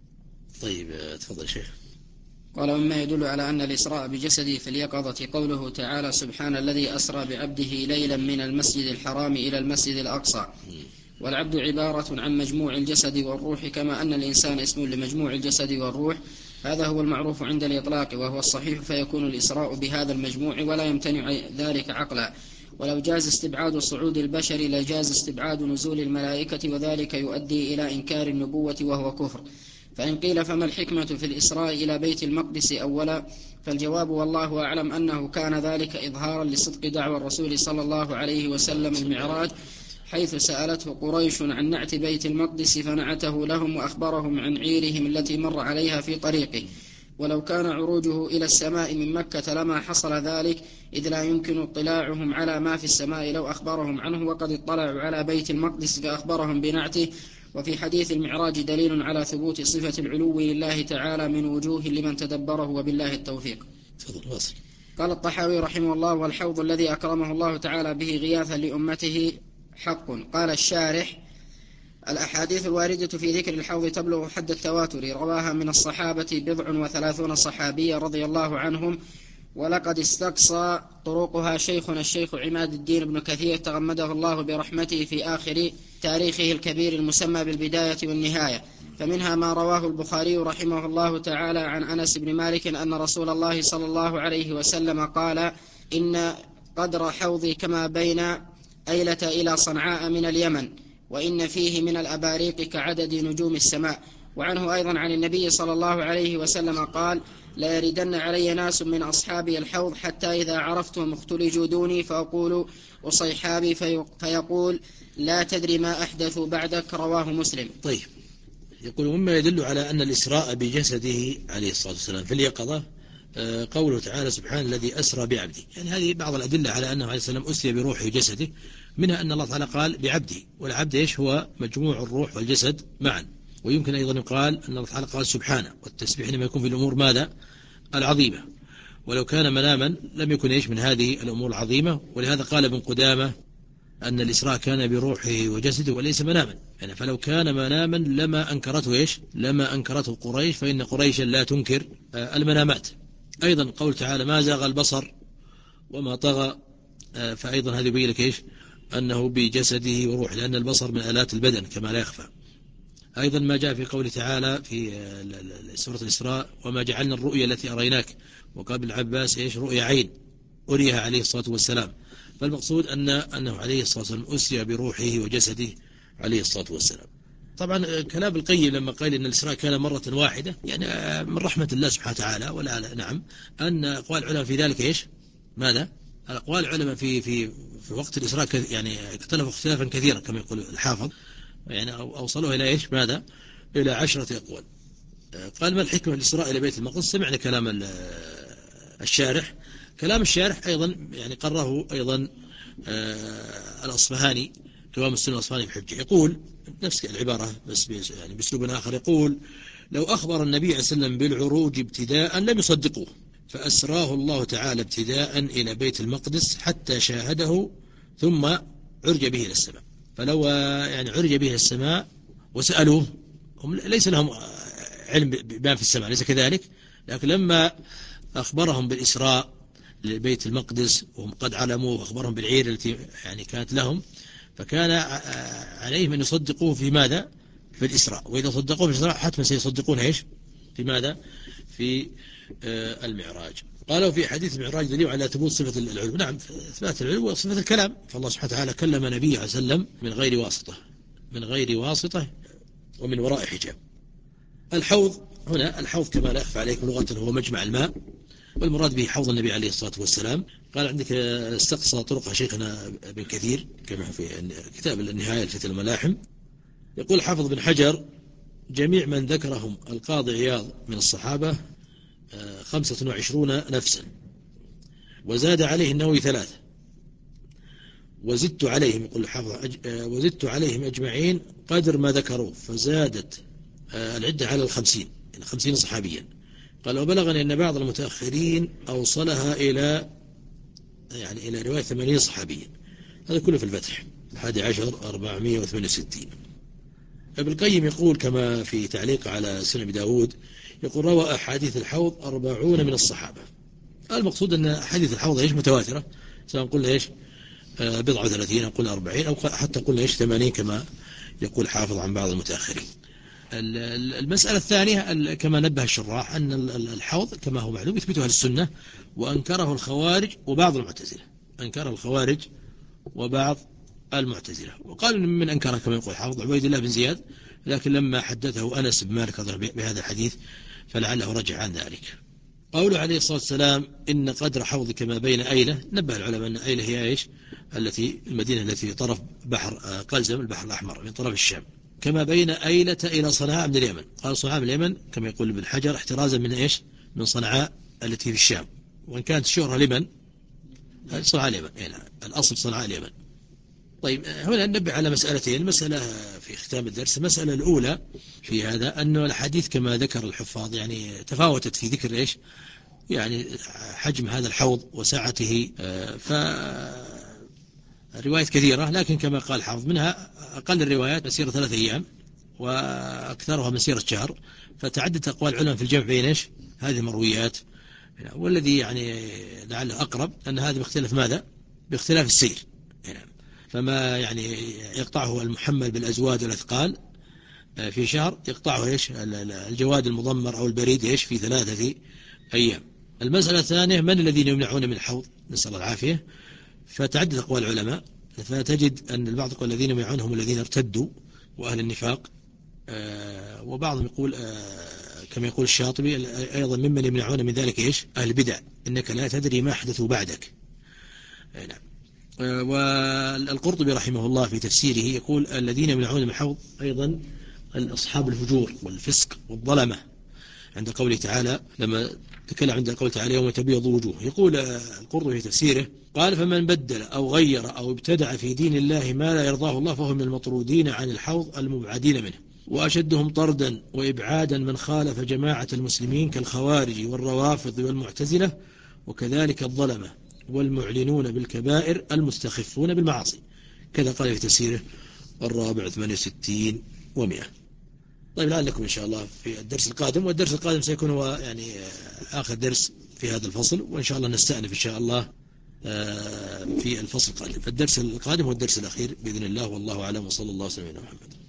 طيب تفضل شيخ. قال ومما يدل على أن الإسراء بجسده في اليقظة قوله تعالى سبحان الذي أسرى بعبده ليلا من المسجد الحرام إلى المسجد الأقصى. والعبد عبارة عن مجموع الجسد والروح كما أن الإنسان اسم لمجموع الجسد والروح، هذا هو المعروف عند الإطلاق وهو الصحيح، فيكون الإسراء بهذا المجموع ولا يمتنع ذلك عقلا. ولو جاز استبعاد صعود البشر لجاز استبعاد نزول الملائكة، وذلك يؤدي إلى إنكار النبوة وهو كفر. فإن قيل فما الحكمة في الإسراء إلى بيت المقدس أولا، فالجواب والله أعلم أنه كان ذلك إظهارا لصدق دعوى الرسول صلى الله عليه وسلم المعراج، حيث سألته قريش عن نعت بيت المقدس فنعته لهم وأخبرهم عن عيرهم التي مر عليها في طريقه. ولو كان عروجه إلى السماء من مكة لما حصل ذلك، إذ لا يمكن اطلاعهم على ما في السماء لو أخبرهم عنه، وقد اطلعوا على بيت المقدس فأخبرهم بنعته. وفي حديث المعراج دليل على ثبوت صفة العلو لله تعالى من وجوه لمن تدبره، وبالله التوفيق. قال الطحاوي رحمه الله والحوض الذي أكرمه الله تعالى به غياثا لأمته حق. قال الشارح الأحاديث الواردة في ذكر الحوض تبلغ حد التواتر، رواها من الصحابة بضع وثلاثون صحابية رضي الله عنهم، ولقد استقصى طرقها شيخنا الشيخ عماد الدين بن كثير تغمده الله برحمته في آخر تاريخه الكبير المسمى بالبداية والنهاية. فمنها ما رواه البخاري رحمه الله تعالى عن أنس بن مالك أن رسول الله صلى الله عليه وسلم قال إن قدر حوضي كما بين أيلة إلى صنعاء من اليمن، وإن فيه من الأباريق كعدد نجوم السماء. وعنه أيضا عن النبي صلى الله عليه وسلم قال لا يردن علي ناس من أصحابي الحوض حتى إذا عرفتهم اختلجوا دوني فأقول أصيحابي فيقول لا تدري ما أحدثوا بعدك، رواه مسلم. طيب يقول مما يدل على أن الإسراء بجسده عليه الصلاة والسلام في اليقظة قوله تعالى سبحان الذي أسرى بعبده، يعني هذه بعض الأدلة على أنه عليه السلام أسري بروحه وجسده، منها أن الله تعالى قال بعبده، والعبد إيش هو مجموع الروح والجسد معا. ويمكن أيضا يقال أن الله تعالى قال سبحانه، والتسبيح لما يكون في الأمور ماذا العظيمة، ولو كان مناما لم يكن إيش من هذه الأمور العظيمة. ولهذا قال ابن قدامة أن الإسراء كان بروحه وجسده وليس مناما، يعني فلو كان مناما لما أنكرته إيش لما أنكرته قريش، فإن قريشا لا تنكر المنامات. أيضا قول تعالى ما زاغ البصر وما طغى، فأيضا هذا يبين لك إيش أنه بجسده وروحه، لأن البصر من آلات البدن كما لا يخفى. أيضا ما جاء في قول تعالى في سورة الإسراء وما جعلنا الرؤيا التي أريناك، وقال العباس إيش رؤيا عين أريها عليه الصلاة والسلام. فالمقصود أن أنه عليه الصلاة والسلام أسري بروحه وجسده عليه الصلاة والسلام. طبعا كلام القيم لما قال إن الإسراء كان مرة واحدة، يعني من رحمة الله سبحانه وتعالى، ولا نعم أن أقوال العلماء في ذلك إيش ماذا أقوال العلماء في في في وقت الإسراء يعني اختلفوا اختلافا كثيرا كما يقول الحافظ، يعني أوصلوه إلى إيش ماذا إلى عشرة أقوال. قال ما الحكمة الإسراء إلى بيت المقدس؟ سمعنا كلام الشارح. كلام الشارح أيضا يعني قرره أيضا الأصفهاني قوام السنة الأصفهاني في حجه، يقول نفس العبارة بس يعني بأسلوب آخر، يقول لو أخبر النبي عليه الصلاة والسلام بالعروج ابتداء لم يصدقوه، فأسراه الله تعالى ابتداء إلى بيت المقدس حتى شاهده ثم عرج به إلى السماء. فلو يعني عرج به إلى السماء وسألوه، هم ليس لهم علم بما في السماء ليس كذلك، لكن لما أخبرهم بالإسراء لبيت المقدس وهم قد علموه وأخبرهم بالعير التي يعني كانت لهم، فكان عليهم أن يصدقوه في ماذا في الإسراء، وإذا صدقوه في الإسراء حتما سيصدقون إيش في ماذا في المعراج. قالوا في حديث المعراج دليل على ثبوت صفة العلو. نعم إثبات العلو وصفة الكلام، فالله سبحانه وتعالى كلم نبيه عليه وسلم من غير واسطة من غير واسطة ومن وراء حجاب. الحوض هنا الحوض كما لا أخفى عليكم لغة هو مجمع الماء، والمراد به حوض النبي عليه الصلاة والسلام. قال عندك استقصى طرق شيخنا ابن كثير كما في كتاب النهاية لفتح الملاحم، يقول حافظ بن حجر جميع من ذكرهم القاضي عياض من الصحابة خمسة وعشرون نفسا، وزاد عليه النووي ثلاثة، وزدت عليهم يقول الحافظ وزدت عليهم أجمعين قدر ما ذكروا، فزادت العدة على الخمسين يعني خمسين صحابيا. قال وبلغني أن بعض المتأخرين أوصلها إلى يعني إلى رواية ثمانين صحابيا. هذا كله في الفتح الحادي عشر أربعمائة وثمانية وستين. ابن القيم يقول كما في تعليق على سنن أبي داود، يقول روى أحاديث الحوض أربعون من الصحابة. المقصود أن أحاديث الحوض إيش متواترة، سواء قلنا إيش بضعة وثلاثين أو قلنا أربعين أو حتى قلنا إيش ثمانين كما يقول حافظ عن بعض المتأخرين. المسألة الثانية كما نبه الشراح أن الحوض كما هو معلوم يثبتها السنة، وأنكره الخوارج وبعض المعتزلة أنكره الخوارج وبعض المعتزلة وقالوا من أنكره كما يقول حافظ عبيد الله بن زياد، لكن لما حدثه أنس بن مالك بهذا الحديث فلعله رجع عن ذلك. قوله عليه الصلاة والسلام إن قدر حوضك ما بين أيلة، نبه العلماء أن أيلة هي إيش التي المدينة التي في طرف بحر قلزم البحر الأحمر من طرف الشام، كما بين أيلة إلى صنعاء من اليمن. قال صنعاء من اليمن كما يقول ابن حجر احترازا من إيش من صنعاء التي في الشام، وإن كانت الشهرة لمن صنعاء اليمن يعني الأصل صنعاء اليمن. طيب هنا ننبه على مسألتين، المسألة في ختام الدرس المسألة الأولى في هذا أن الحديث كما ذكر الحفاظ يعني تفاوتت في ذكر إيش يعني حجم هذا الحوض وسعته، فالروايات كثيرة، لكن كما قال حافظ منها أقل الروايات مسيرة ثلاثة أيام وأكثرها مسيرة شهر، فتعدت أقوال العلماء في الجمع بين إيش هذه المرويات، والذي يعني لعله أقرب أن هذا باختلاف ماذا باختلاف السير، فما يعني يقطعه المحمل بالأزواد والأثقال في شهر يقطعه إيش الجواد المضمر أو البريد إيش في ثلاثة أيام. المسألة الثانية من الذين يمنعون من الحوض، نسأل الله العافية، فتعدد أقوال العلماء، فتجد أن البعض يقول الذين يمنعونهم الذين ارتدوا وأهل النفاق، وبعضهم يقول كما يقول الشاطبي أيضا ممن يمنعون من ذلك إيش أهل البدع إنك لا تدري ما أحدثوا بعدك. نعم. والقرطبي رحمه الله في تفسيره يقول الذين يمنعون من الحوض أيضا أصحاب الفجور والفسق والظلمة، عند قوله تعالى لما تكلم عند قوله تعالى يوم تبيض وجوه، يقول القرطبي في تفسيره قال فمن بدل أو غير أو ابتدع في دين الله ما لا يرضاه الله فهم من المطرودين عن الحوض المبعدين منه، وأشدهم طردا وإبعادا من خالف جماعة المسلمين كالخوارج والروافض والمعتزلة، وكذلك الظلمة والمعلنون بالكبائر المستخفون بالمعاصي. كذا قال في تفسيره الرابع ثمانية وستين ومئة. طيب لعلكم إن شاء الله في الدرس القادم، والدرس القادم سيكون هو يعني آخر درس في هذا الفصل، وإن شاء الله نستأنف إن شاء الله في الفصل القادم. فالدرس القادم هو الدرس الأخير بإذن الله، والله أعلم، وصلى الله وسلم على محمد.